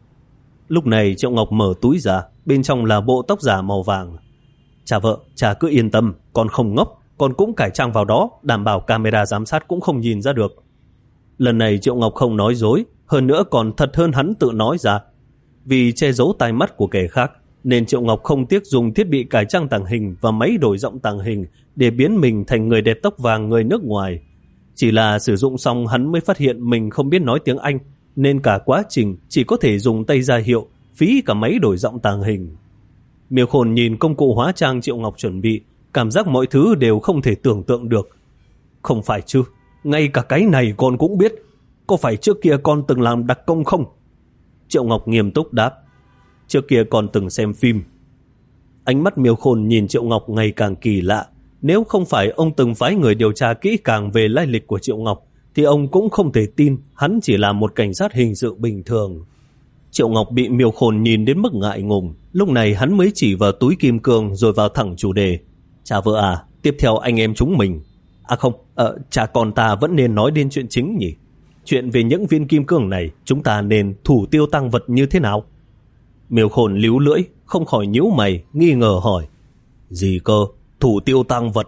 Speaker 1: Lúc này Triệu Ngọc mở túi ra, bên trong là bộ tóc giả màu vàng. Cha vợ, cha cứ yên tâm, con không ngốc, con cũng cải trang vào đó, đảm bảo camera giám sát cũng không nhìn ra được. Lần này Triệu Ngọc không nói dối, hơn nữa còn thật hơn hắn tự nói ra. Vì che giấu tai mắt của kẻ khác, nên Triệu Ngọc không tiếc dùng thiết bị cải trang tàng hình và máy đổi giọng tàng hình để biến mình thành người đẹp tóc vàng người nước ngoài. Chỉ là sử dụng xong hắn mới phát hiện mình không biết nói tiếng Anh, nên cả quá trình chỉ có thể dùng tay ra hiệu, phí cả máy đổi giọng tàng hình. Miêu Khôn nhìn công cụ hóa trang Triệu Ngọc chuẩn bị, cảm giác mọi thứ đều không thể tưởng tượng được. Không phải chứ, ngay cả cái này con cũng biết. Có phải trước kia con từng làm đặc công không? Triệu Ngọc nghiêm túc đáp. Trước kia con từng xem phim. Ánh mắt Miêu Khôn nhìn Triệu Ngọc ngày càng kỳ lạ. Nếu không phải ông từng phái người điều tra kỹ càng về lai lịch của Triệu Ngọc, thì ông cũng không thể tin hắn chỉ là một cảnh sát hình sự bình thường. Triệu Ngọc bị Miêu Khôn nhìn đến mức ngại ngùng. Lúc này hắn mới chỉ vào túi kim cương rồi vào thẳng chủ đề. Cha vợ à, tiếp theo anh em chúng mình. À không, ờ, cha con ta vẫn nên nói đến chuyện chính nhỉ. Chuyện về những viên kim cương này, chúng ta nên thủ tiêu tang vật như thế nào? Miêu Khôn líu lưỡi, không khỏi nhíu mày, nghi ngờ hỏi. Gì cơ, thủ tiêu tang vật?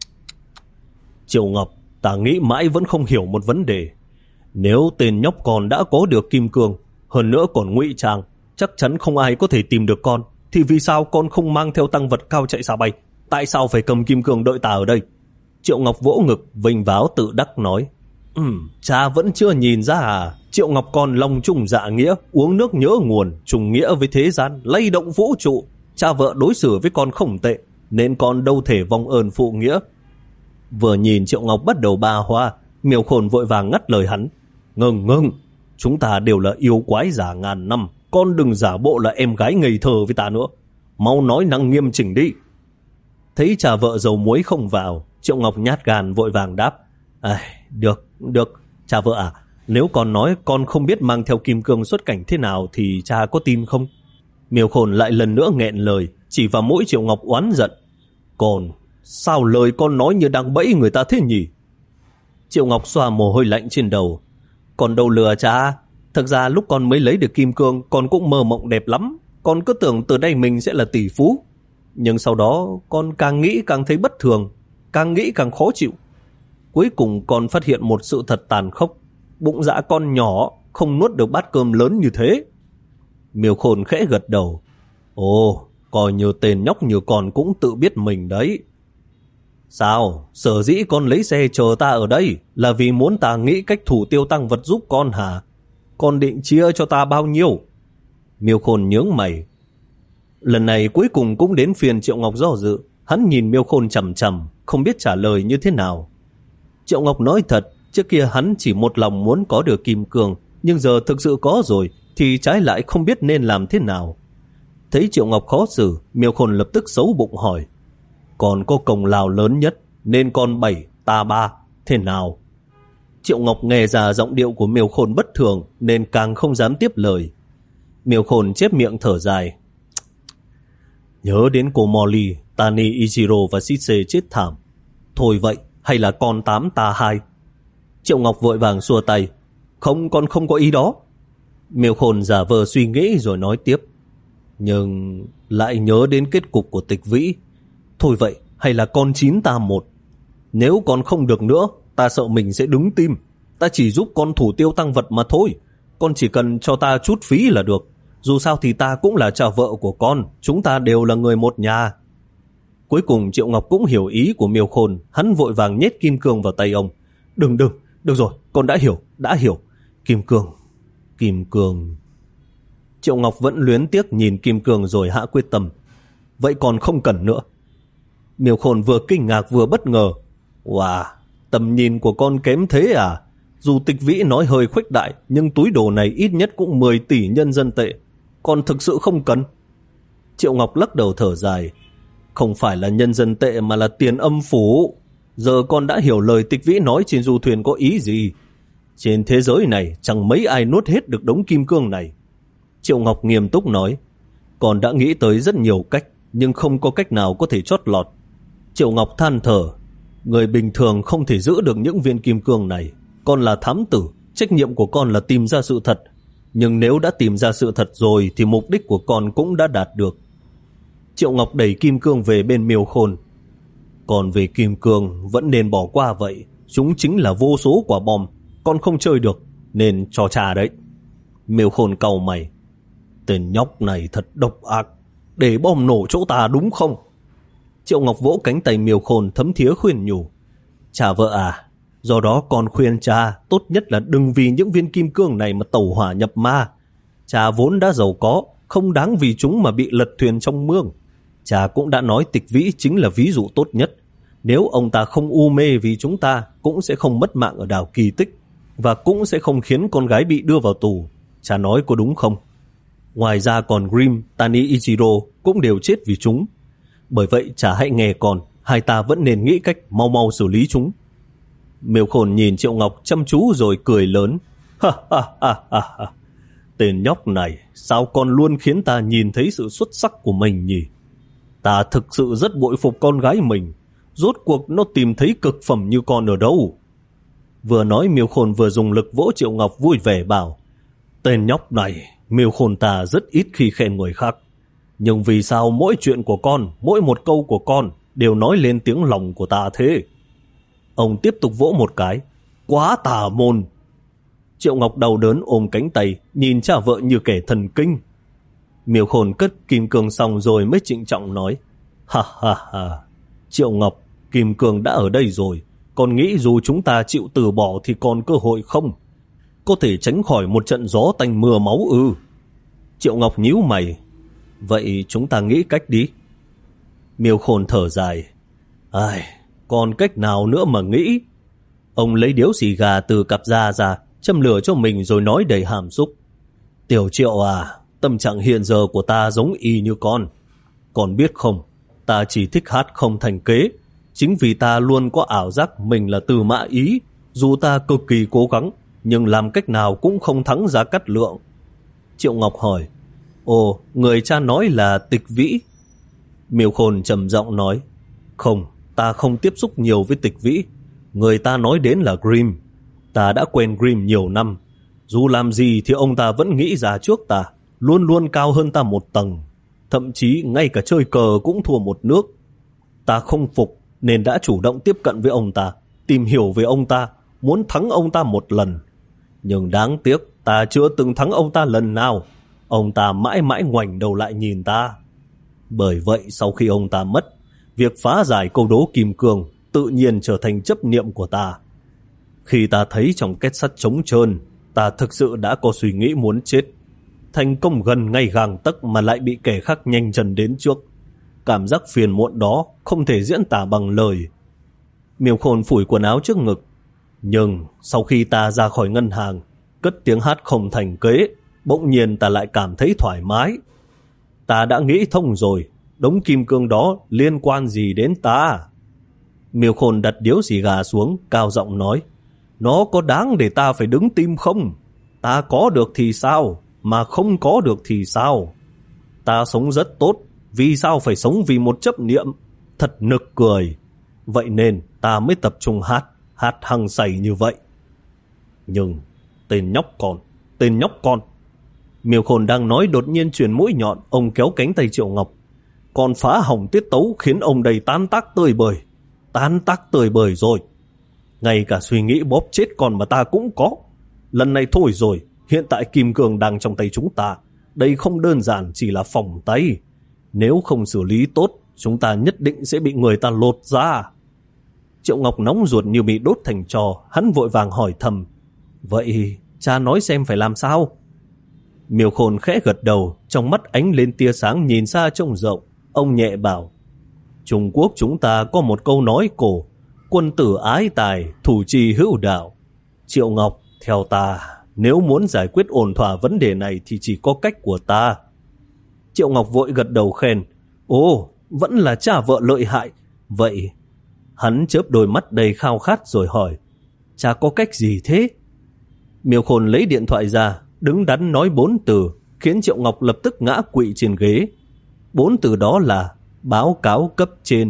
Speaker 1: Triệu Ngọc, ta nghĩ mãi vẫn không hiểu một vấn đề. Nếu tên nhóc con đã có được kim cương, hơn nữa còn ngụy trang, chắc chắn không ai có thể tìm được con, thì vì sao con không mang theo tang vật cao chạy xa bay? Tại sao phải cầm kim cương đợi ta ở đây? Triệu Ngọc vỗ ngực, vinh váo tự đắc nói. Ừm, cha vẫn chưa nhìn ra à? Triệu Ngọc con lòng trung dạ nghĩa, uống nước nhớ nguồn, trùng nghĩa với thế gian, lay động vũ trụ. Cha vợ đối xử với con không tệ, nên con đâu thể vong ơn phụ nghĩa. Vừa nhìn Triệu Ngọc bắt đầu ba hoa, Miêu Khôn vội vàng ngắt lời hắn. Ngừng ngừng, chúng ta đều là yêu quái giả ngàn năm, con đừng giả bộ là em gái ngây thơ với ta nữa. Mau nói năng nghiêm chỉnh đi. Thấy trà vợ dầu muối không vào, Triệu Ngọc nhát gan vội vàng đáp: À, được, được, cha vợ à, nếu con nói con không biết mang theo kim cương xuất cảnh thế nào thì cha có tin không? Miêu Khôn lại lần nữa nghẹn lời, chỉ vào mũi Triệu Ngọc oán giận: Con, sao lời con nói như đang bẫy người ta thế nhỉ? Triệu Ngọc xoa mồ hôi lạnh trên đầu: Con đâu lừa cha, thực ra lúc con mới lấy được kim cương con cũng mơ mộng đẹp lắm, con cứ tưởng từ đây mình sẽ là tỷ phú. Nhưng sau đó con càng nghĩ càng thấy bất thường, càng nghĩ càng khó chịu. Cuối cùng con phát hiện một sự thật tàn khốc, bụng dạ con nhỏ không nuốt được bát cơm lớn như thế. Miêu Khôn khẽ gật đầu: Ồ, coi như tên nhóc như con cũng tự biết mình đấy. Sao, sở dĩ con lấy xe chờ ta ở đây là vì muốn ta nghĩ cách thủ tiêu tăng vật giúp con hả? Con định chia cho ta bao nhiêu? Miêu Khôn nhướng mày. Lần này cuối cùng cũng đến phiên Triệu Ngọc do dự. Hắn nhìn Miêu Khôn chằm chằm, không biết trả lời như thế nào. Triệu Ngọc nói thật, trước kia hắn chỉ một lòng muốn có được kim cương, nhưng giờ thực sự có rồi thì trái lại không biết nên làm thế nào. Thấy Triệu Ngọc khó xử, Miêu Khôn lập tức xấu bụng hỏi: Con có công lao lớn nhất nên con bảy, ta ba, thế nào? Triệu Ngọc nghe ra giọng điệu của Miêu Khôn bất thường nên càng không dám tiếp lời. Miêu Khôn chép miệng thở dài: Nhớ đến cô Molly, Tani, Ichiro và Shitse chết thảm. Thôi vậy, hay là con tám ta hai? Triệu Ngọc vội vàng xua tay: Không, con không có ý đó. Miêu Khôn giả vờ suy nghĩ rồi nói tiếp: Nhưng lại nhớ đến kết cục của Tịch Vĩ. Thôi vậy, hay là con chín ta một? Nếu con không được nữa, ta sợ mình sẽ đứng tim. Ta chỉ giúp con thủ tiêu tăng vật mà thôi. Con chỉ cần cho ta chút phí là được. Dù sao thì ta cũng là cha vợ của con, chúng ta đều là người một nhà. Cuối cùng Triệu Ngọc cũng hiểu ý của Miêu Khôn, hắn vội vàng nhét kim cương vào tay ông. Đừng đừng, được rồi, con đã hiểu, đã hiểu. Kim cương, kim cương. Triệu Ngọc vẫn luyến tiếc nhìn kim cương rồi hạ quyết tâm: Vậy còn không cần nữa. Miêu Khôn vừa kinh ngạc vừa bất ngờ: Wow, tầm nhìn của con kém thế à? Dù Tịch Vĩ nói hơi khuếch đại, nhưng túi đồ này ít nhất cũng mười tỷ nhân dân tệ. Con thực sự không cần. Triệu Ngọc lắc đầu thở dài: Không phải là nhân dân tệ mà là tiền âm phủ. Giờ con đã hiểu lời Tịch Vĩ nói trên du thuyền có ý gì. Trên thế giới này chẳng mấy ai nuốt hết được đống kim cương này. Triệu Ngọc nghiêm túc nói: Con đã nghĩ tới rất nhiều cách, nhưng không có cách nào có thể chót lọt. Triệu Ngọc than thở: Người bình thường không thể giữ được những viên kim cương này. Con là thám tử, trách nhiệm của con là tìm ra sự thật. Nhưng nếu đã tìm ra sự thật rồi thì mục đích của con cũng đã đạt được. Triệu Ngọc đẩy kim cương về bên Miêu Khôn: Còn về kim cương vẫn nên bỏ qua vậy. Chúng chính là vô số quả bom. Con không chơi được nên cho cha đấy. Miêu Khôn cau mày: Tên nhóc này thật độc ác, để bom nổ chỗ ta đúng không? Triệu Ngọc vỗ cánh tay Miêu Khôn thấm thía khuyên nhủ: Cha vợ à, do đó con khuyên cha tốt nhất là đừng vì những viên kim cương này mà tẩu hỏa nhập ma. Cha vốn đã giàu có, không đáng vì chúng mà bị lật thuyền trong mương. Cha cũng đã nói Tịch Vĩ chính là ví dụ tốt nhất. Nếu ông ta không u mê vì chúng ta, cũng sẽ không mất mạng ở đảo Kỳ Tích, và cũng sẽ không khiến con gái bị đưa vào tù. Cha nói có đúng không? Ngoài ra còn Grimm, Tani, Ichiro cũng đều chết vì chúng. Bởi vậy cha hãy nghe con, hai ta vẫn nên nghĩ cách mau mau xử lý chúng. Miêu Khôn nhìn Triệu Ngọc chăm chú rồi cười lớn: Ha ha ha ha ha. Tên nhóc này sao con luôn khiến ta nhìn thấy sự xuất sắc của mình nhỉ? Ta thực sự rất bội phục con gái mình. Rốt cuộc nó tìm thấy cực phẩm như con ở đâu? Vừa nói Miêu Khôn vừa dùng lực vỗ Triệu Ngọc vui vẻ bảo: Tên nhóc này, Miêu Khôn ta rất ít khi khen người khác. Nhưng vì sao mỗi chuyện của con, mỗi một câu của con đều nói lên tiếng lòng của ta thế? Ông tiếp tục vỗ một cái: Quá tà môn. Triệu Ngọc đau đớn ôm cánh tay, nhìn cha vợ như kẻ thần kinh. Miêu Khôn cất kim cương xong rồi mới trịnh trọng nói: Ha ha ha, Triệu Ngọc, kim cương đã ở đây rồi. Con nghĩ dù chúng ta chịu từ bỏ thì còn cơ hội không? Có thể tránh khỏi một trận gió tanh mưa máu ư? Triệu Ngọc nhíu mày: Vậy chúng ta nghĩ cách đi. Miêu Khôn thở dài: Ai, còn cách nào nữa mà nghĩ? Ông lấy điếu xì gà từ cặp da ra, châm lửa cho mình rồi nói đầy hàm xúc: Tiểu Triệu à, tâm trạng hiện giờ của ta giống y như con. Con biết không, ta chỉ thích hát không thành kế. Chính vì ta luôn có ảo giác mình là Tư Mã Ý. Dù ta cực kỳ cố gắng, nhưng làm cách nào cũng không thắng Gia Cát Lượng. Triệu Ngọc hỏi, ồ, người cha nói là Tịch Vĩ. Miêu Khôn trầm giọng nói, không, ta không tiếp xúc nhiều với Tịch Vĩ. Người ta nói đến là Grimm. Ta đã quen Grimm nhiều năm. Dù làm gì thì ông ta vẫn nghĩ ra trước ta, luôn luôn cao hơn ta một tầng. Thậm chí ngay cả chơi cờ cũng thua một nước. Ta không phục nên đã chủ động tiếp cận với ông ta, tìm hiểu về ông ta, muốn thắng ông ta một lần. Nhưng đáng tiếc ta chưa từng thắng ông ta lần nào. Ông ta mãi mãi ngoảnh đầu lại nhìn ta. Bởi vậy sau khi ông ta mất, việc phá giải câu đố kim cương tự nhiên trở thành chấp niệm của ta. Khi ta thấy trong két sắt trống trơn, ta thực sự đã có suy nghĩ muốn chết. Thành công gần ngay gang tấc mà lại bị kẻ khác nhanh chân đến trước. Cảm giác phiền muộn đó không thể diễn tả bằng lời. Miêu Khôn phủi quần áo trước ngực. Nhưng sau khi ta ra khỏi ngân hàng, cất tiếng hát không thành kế, bỗng nhiên ta lại cảm thấy thoải mái. Ta đã nghĩ thông rồi, đống kim cương đó liên quan gì đến ta? Miêu Khôn đặt điếu xì gà xuống, cao giọng nói, nó có đáng để ta phải đứng tim không? Ta có được thì sao, mà không có được thì sao? Ta sống rất tốt, vì sao phải sống vì một chấp niệm? Thật nực cười. Vậy nên ta mới tập trung hát, hát hăng say như vậy. Nhưng tên nhóc con, tên nhóc con. Miêu Khôn đang nói đột nhiên chuyển mũi nhọn, ông kéo cánh tay Triệu Ngọc. Còn phá hỏng tiết tấu khiến ông đầy tan tác tơi bời. Tan tác tơi bời rồi. Ngay cả suy nghĩ bóp chết con mà ta cũng có. Lần này thôi rồi, hiện tại kim cương đang trong tay chúng ta. Đây không đơn giản chỉ là phỏng tay. Nếu không xử lý tốt, chúng ta nhất định sẽ bị người ta lột ra. Triệu Ngọc nóng ruột như bị đốt thành tro, hắn vội vàng hỏi thầm, vậy cha nói xem phải làm sao? Miêu Khôn khẽ gật đầu, trong mắt ánh lên tia sáng nhìn xa trông rộng. Ông nhẹ bảo, Trung Quốc chúng ta có một câu nói cổ, quân tử ái tài, thủ trì hữu đạo. Triệu Ngọc, theo ta, nếu muốn giải quyết ổn thỏa vấn đề này thì chỉ có cách của ta. Triệu Ngọc vội gật đầu khen, ồ, vẫn là cha vợ lợi hại. Vậy, hắn chớp đôi mắt đầy khao khát rồi hỏi, cha có cách gì thế? Miêu Khôn lấy điện thoại ra, đứng đắn nói bốn từ, khiến Triệu Ngọc lập tức ngã quỵ trên ghế. Bốn từ đó là báo cáo cấp trên.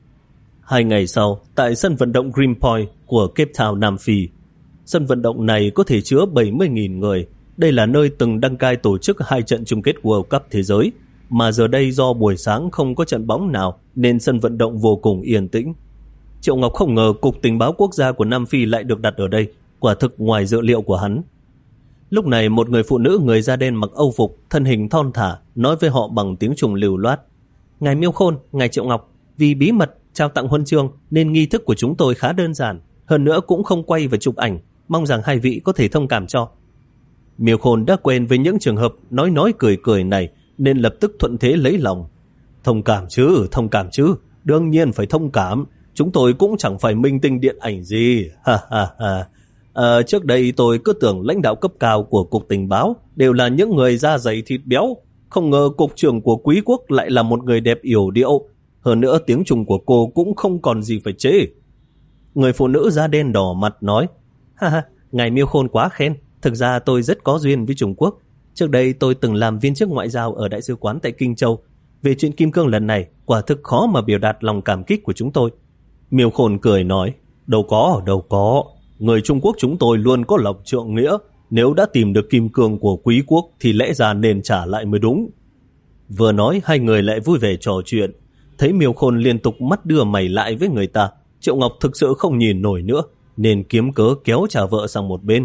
Speaker 1: Hai ngày sau, tại sân vận động Green Point của Cape Town, Nam Phi. Sân vận động này có thể chứa bảy mươi nghìn người. Đây là nơi từng đăng cai tổ chức hai trận chung kết World Cup thế giới, mà giờ đây do buổi sáng không có trận bóng nào nên sân vận động vô cùng yên tĩnh. Triệu Ngọc không ngờ Cục Tình báo Quốc gia của Nam Phi lại được đặt ở đây, quả thực ngoài dự liệu của hắn. Lúc này một người phụ nữ người da đen mặc âu phục, thân hình thon thả, nói với họ bằng tiếng Trung lưu loát. Ngài Miêu Khôn, ngài Triệu Ngọc, vì bí mật trao tặng huân chương nên nghi thức của chúng tôi khá đơn giản, hơn nữa cũng không quay và chụp ảnh, mong rằng hai vị có thể thông cảm cho. Miêu Khôn đã quen với những trường hợp nói nói cười cười này nên lập tức thuận thế lấy lòng. Thông cảm chứ, thông cảm chứ, đương nhiên phải thông cảm, chúng tôi cũng chẳng phải minh tinh điện ảnh gì. Ha ha ha. À, trước đây tôi cứ tưởng lãnh đạo cấp cao của Cục Tình báo đều là những người da dày thịt béo, không ngờ cục trưởng của Quý quốc lại là một người đẹp yểu điệu, hơn nữa tiếng Trung của cô cũng không còn gì phải chê. Người phụ nữ da đen đỏ mặt nói, ha ha, ngài Miêu Khôn quá khen, thực ra tôi rất có duyên với Trung Quốc. Trước đây tôi từng làm viên chức ngoại giao ở đại sứ quán tại Kinh Châu. Về chuyện kim cương lần này, quả thực khó mà biểu đạt lòng cảm kích của chúng tôi. Miêu Khôn cười nói, đâu có, đâu có. Người Trung Quốc chúng tôi luôn có lòng trượng nghĩa. Nếu đã tìm được kim cương của Quý quốc thì lẽ ra nên trả lại mới đúng. Vừa nói hai người lại vui vẻ trò chuyện. Thấy Miêu Khôn liên tục mắt đưa mày lại với người ta, Triệu Ngọc thực sự không nhìn nổi nữa, nên kiếm cớ kéo trả vợ sang một bên.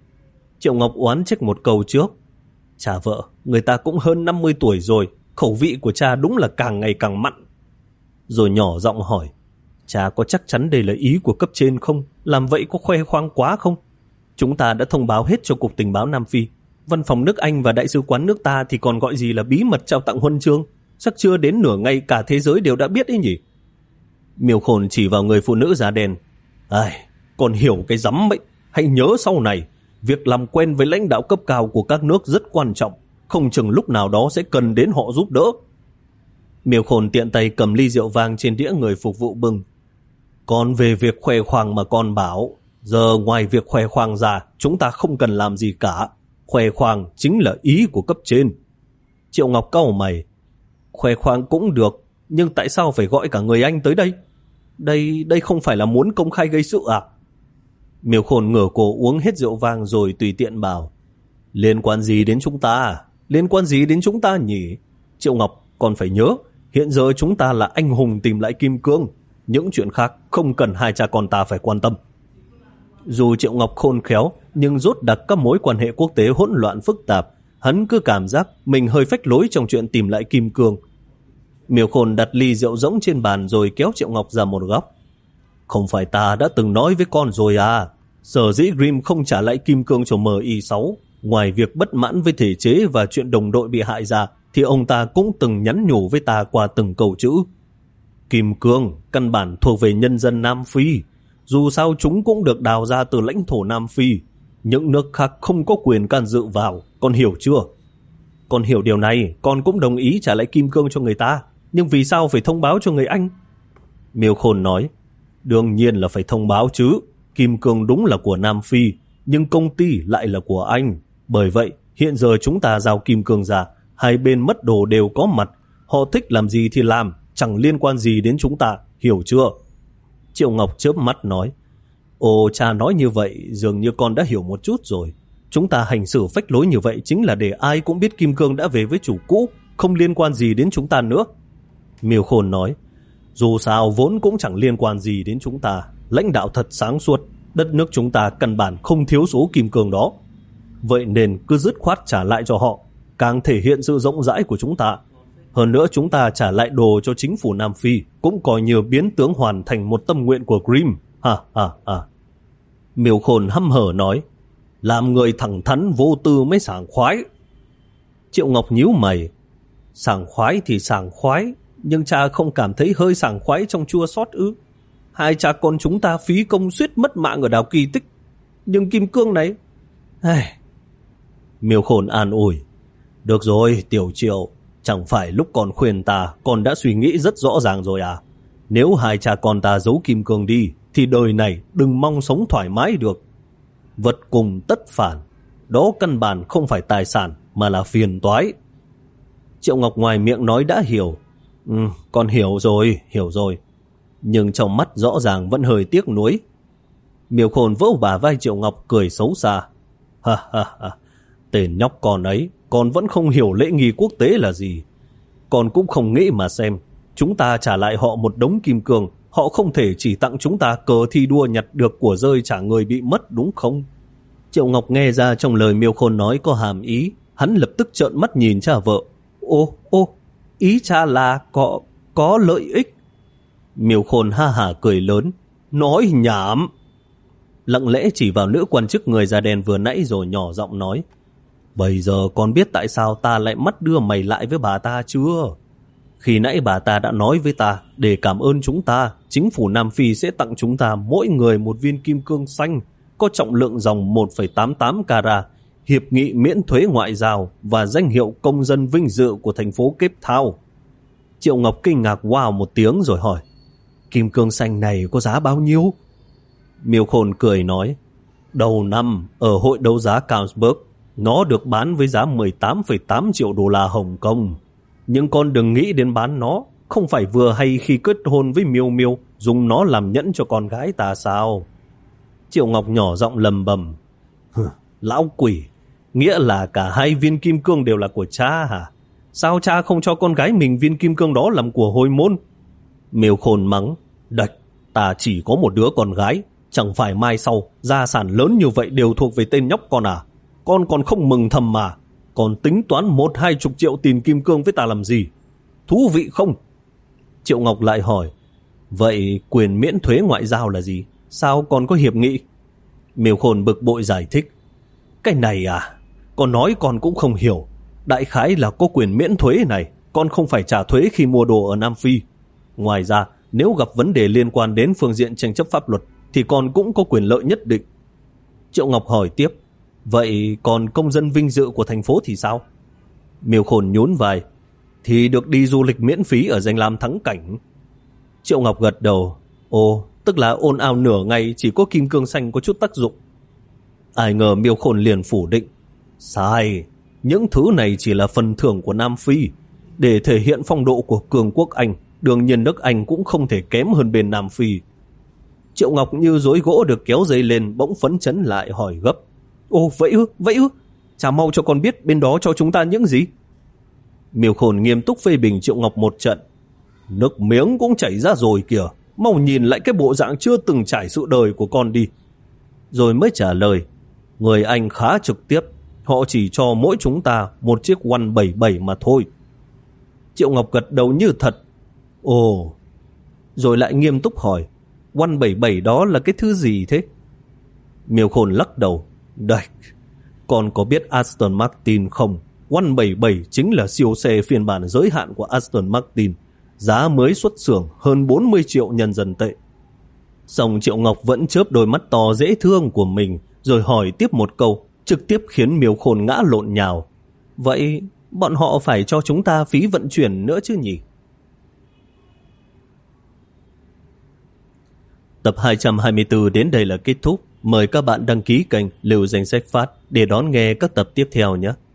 Speaker 1: Triệu Ngọc oán trách một câu trước. Trả vợ, người ta cũng hơn năm mươi tuổi rồi, khẩu vị của cha đúng là càng ngày càng mặn. Rồi nhỏ giọng hỏi, cha có chắc chắn đây là ý của cấp trên không? Làm vậy có khoe khoang quá không? Chúng ta đã thông báo hết cho Cục Tình báo Nam Phi. Văn phòng nước Anh và Đại sứ quán nước ta thì còn gọi gì là bí mật trao tặng huân chương. Chắc chưa đến nửa ngày cả thế giới đều đã biết ấy nhỉ? Miêu Khôn chỉ vào người phụ nữ da đen. Ai, còn hiểu cái rắm ấy. Hãy nhớ sau này, việc làm quen với lãnh đạo cấp cao của các nước rất quan trọng. Không chừng lúc nào đó sẽ cần đến họ giúp đỡ. Miêu Khôn tiện tay cầm ly rượu vang trên đĩa người phục vụ bưng. Còn về việc khoe khoang mà con bảo, giờ ngoài việc khoe khoang ra, chúng ta không cần làm gì cả. Khoe khoang chính là ý của cấp trên. Triệu Ngọc cau mày. Khoe khoang cũng được, nhưng tại sao phải gọi cả người anh tới đây? Đây đây không phải là muốn công khai gây sự à? Miêu Khôn ngửa cổ uống hết rượu vang rồi tùy tiện bảo. Liên quan gì đến chúng ta? Liên quan gì đến chúng ta nhỉ? Triệu Ngọc, còn phải nhớ, hiện giờ chúng ta là anh hùng tìm lại kim cương. Những chuyện khác không cần hai cha con ta phải quan tâm. Dù Triệu Ngọc khôn khéo, nhưng rốt đặc các mối quan hệ quốc tế hỗn loạn phức tạp, hắn cứ cảm giác mình hơi phách lối trong chuyện tìm lại kim cương. Miêu Khôn đặt ly rượu rỗng trên bàn rồi kéo Triệu Ngọc ra một góc. Không phải ta đã từng nói với con rồi à? Sở dĩ Grimm không trả lại kim cương cho M I sáu, ngoài việc bất mãn với thể chế và chuyện đồng đội bị hại ra, thì ông ta cũng từng nhắn nhủ với ta qua từng câu chữ. Kim cương căn bản thuộc về nhân dân Nam Phi, dù sao chúng cũng được đào ra từ lãnh thổ Nam Phi. Những nước khác không có quyền can dự vào, con hiểu chưa? Con hiểu điều này, con cũng đồng ý trả lại kim cương cho người ta, nhưng vì sao phải thông báo cho người Anh? Miêu Khôn nói, đương nhiên là phải thông báo chứ. Kim cương đúng là của Nam Phi, nhưng công ty lại là của Anh. Bởi vậy, hiện giờ chúng ta giao kim cương ra, hai bên mất đồ đều có mặt. Họ thích làm gì thì làm, chẳng liên quan gì đến chúng ta, hiểu chưa? Triệu Ngọc chớp mắt nói, ồ, cha nói như vậy dường như con đã hiểu một chút rồi. Chúng ta hành xử phách lối như vậy chính là để ai cũng biết kim cương đã về với chủ cũ, không liên quan gì đến chúng ta nữa. Miêu Khôn nói, dù sao vốn cũng chẳng liên quan gì đến chúng ta. Lãnh đạo thật sáng suốt, đất nước chúng ta căn bản không thiếu số kim cương đó. Vậy nên cứ dứt khoát trả lại cho họ, càng thể hiện sự rộng rãi của chúng ta. Hơn nữa chúng ta trả lại đồ cho chính phủ Nam Phi cũng coi như biến tướng hoàn thành một tâm nguyện của Grimm. Ha ha ha. Miêu Khôn hăm hở nói, làm người thẳng thắn vô tư mới sảng khoái. Triệu Ngọc nhíu mày, sảng khoái thì sảng khoái, nhưng cha không cảm thấy hơi sảng khoái trong chua xót ư? Hai cha con chúng ta phí công suýt mất mạng ở đảo Kỳ Tích, nhưng kim cương này... Ai... Miêu Khôn an ủi, được rồi Tiểu Triệu, chẳng phải lúc còn khuyên ta con đã suy nghĩ rất rõ ràng rồi à? Nếu hai cha con ta giấu kim cương đi thì đời này đừng mong sống thoải mái được. Vật cùng tất phản, đó căn bản không phải tài sản mà là phiền toái. Triệu Ngọc ngoài miệng nói đã hiểu. Ừ, con hiểu rồi, hiểu rồi. Nhưng trong mắt rõ ràng vẫn hơi tiếc nuối. Miêu Khôn vỗ bả vai Triệu Ngọc cười xấu xa. Ha ha ha, tên nhóc con ấy, con vẫn không hiểu lễ nghi quốc tế là gì. Con cũng không nghĩ mà xem, chúng ta trả lại họ một đống kim cương, họ không thể chỉ tặng chúng ta cờ thi đua nhặt được của rơi trả người bị mất đúng không? Triệu Ngọc nghe ra trong lời Miêu Khôn nói có hàm ý, hắn lập tức trợn mắt nhìn cha vợ. Ô, ô, ý cha là có, có lợi ích. Miêu Khôn ha hả cười lớn, nói nhảm. Lặng lẽ chỉ vào nữ quan chức người da đen vừa nãy rồi nhỏ giọng nói, bây giờ con biết tại sao ta lại mắt đưa mày lại với bà ta chưa? Khi nãy bà ta đã nói với ta, để cảm ơn chúng ta, chính phủ Nam Phi sẽ tặng chúng ta mỗi người một viên kim cương xanh, có trọng lượng dòng một phẩy tám tám carat, hiệp nghị miễn thuế ngoại giao và danh hiệu công dân vinh dự của thành phố Cape Town. Triệu Ngọc kinh ngạc wow một tiếng rồi hỏi, kim cương xanh này có giá bao nhiêu? Miêu Khôn cười nói, đầu năm ở hội đấu giá Carlsberg, nó được bán với giá mười tám phẩy tám triệu đô la Hồng Kông. Nhưng con đừng nghĩ đến bán nó, không phải vừa hay khi kết hôn với Miêu Miêu dùng nó làm nhẫn cho con gái ta sao? Triệu Ngọc nhỏ giọng lầm bầm, lão quỷ, nghĩa là cả hai viên kim cương đều là của cha hả? Sao cha không cho con gái mình viên kim cương đó làm của hồi môn? Miêu Khôn mắng, đạch, ta chỉ có một đứa con gái, chẳng phải mai sau gia sản lớn như vậy đều thuộc về tên nhóc con à? Con còn không mừng thầm mà, còn tính toán một hai chục triệu tiền kim cương với ta làm gì? Thú vị không? Triệu Ngọc lại hỏi, vậy quyền miễn thuế ngoại giao là gì? Sao còn có hiệp nghị? Miêu Khôn bực bội giải thích, cái này à, con nói con cũng không hiểu. Đại khái là có quyền miễn thuế này, con không phải trả thuế khi mua đồ ở Nam Phi. Ngoài ra, nếu gặp vấn đề liên quan đến phương diện tranh chấp pháp luật thì con cũng có quyền lợi nhất định. Triệu Ngọc hỏi tiếp, vậy còn công dân vinh dự của thành phố thì sao? Miêu Khôn nhún vai, Thì được đi du lịch miễn phí ở danh lam thắng cảnh. Triệu Ngọc gật đầu. Ồ, tức là ồn ào nửa ngày chỉ có kim cương xanh có chút tác dụng. Ai ngờ Miêu Khôn liền phủ định. Sai, những thứ này chỉ là phần thưởng của Nam Phi. Để thể hiện phong độ của cường quốc Anh, đương nhiên nước Anh cũng không thể kém hơn bên Nam Phi. Triệu Ngọc như rối gỗ được kéo dây lên, bỗng phấn chấn lại hỏi gấp. Ồ, vậy ư, vậy ư? Chả mau cho con biết bên đó cho chúng ta những gì. Miêu Khôn nghiêm túc phê bình Triệu Ngọc một trận. Nước miếng cũng chảy ra rồi kìa, mau nhìn lại cái bộ dạng chưa từng trải sự đời của con đi. Rồi mới trả lời. Người Anh khá trực tiếp, họ chỉ cho mỗi chúng ta một chiếc một bảy bảy mà thôi. Triệu Ngọc gật đầu như thật. Ồ. Rồi lại nghiêm túc hỏi. một bảy bảy đó là cái thứ gì thế? Miêu Khôn lắc đầu. Đây, con có biết Aston Martin không? một bảy bảy chính là siêu xe phiên bản giới hạn của Aston Martin, giá mới xuất xưởng hơn bốn mươi triệu nhân dân tệ. Xong Triệu Ngọc vẫn chớp đôi mắt to dễ thương của mình, rồi hỏi tiếp một câu, trực tiếp khiến Miêu Khôn ngã lộn nhào. Vậy bọn họ phải cho chúng ta phí vận chuyển nữa chứ nhỉ? Tập hai trăm hai mươi tư đến đây là kết thúc. Mời các bạn đăng ký kênh Lưu Danh Sách Phát để đón nghe các tập tiếp theo nhé.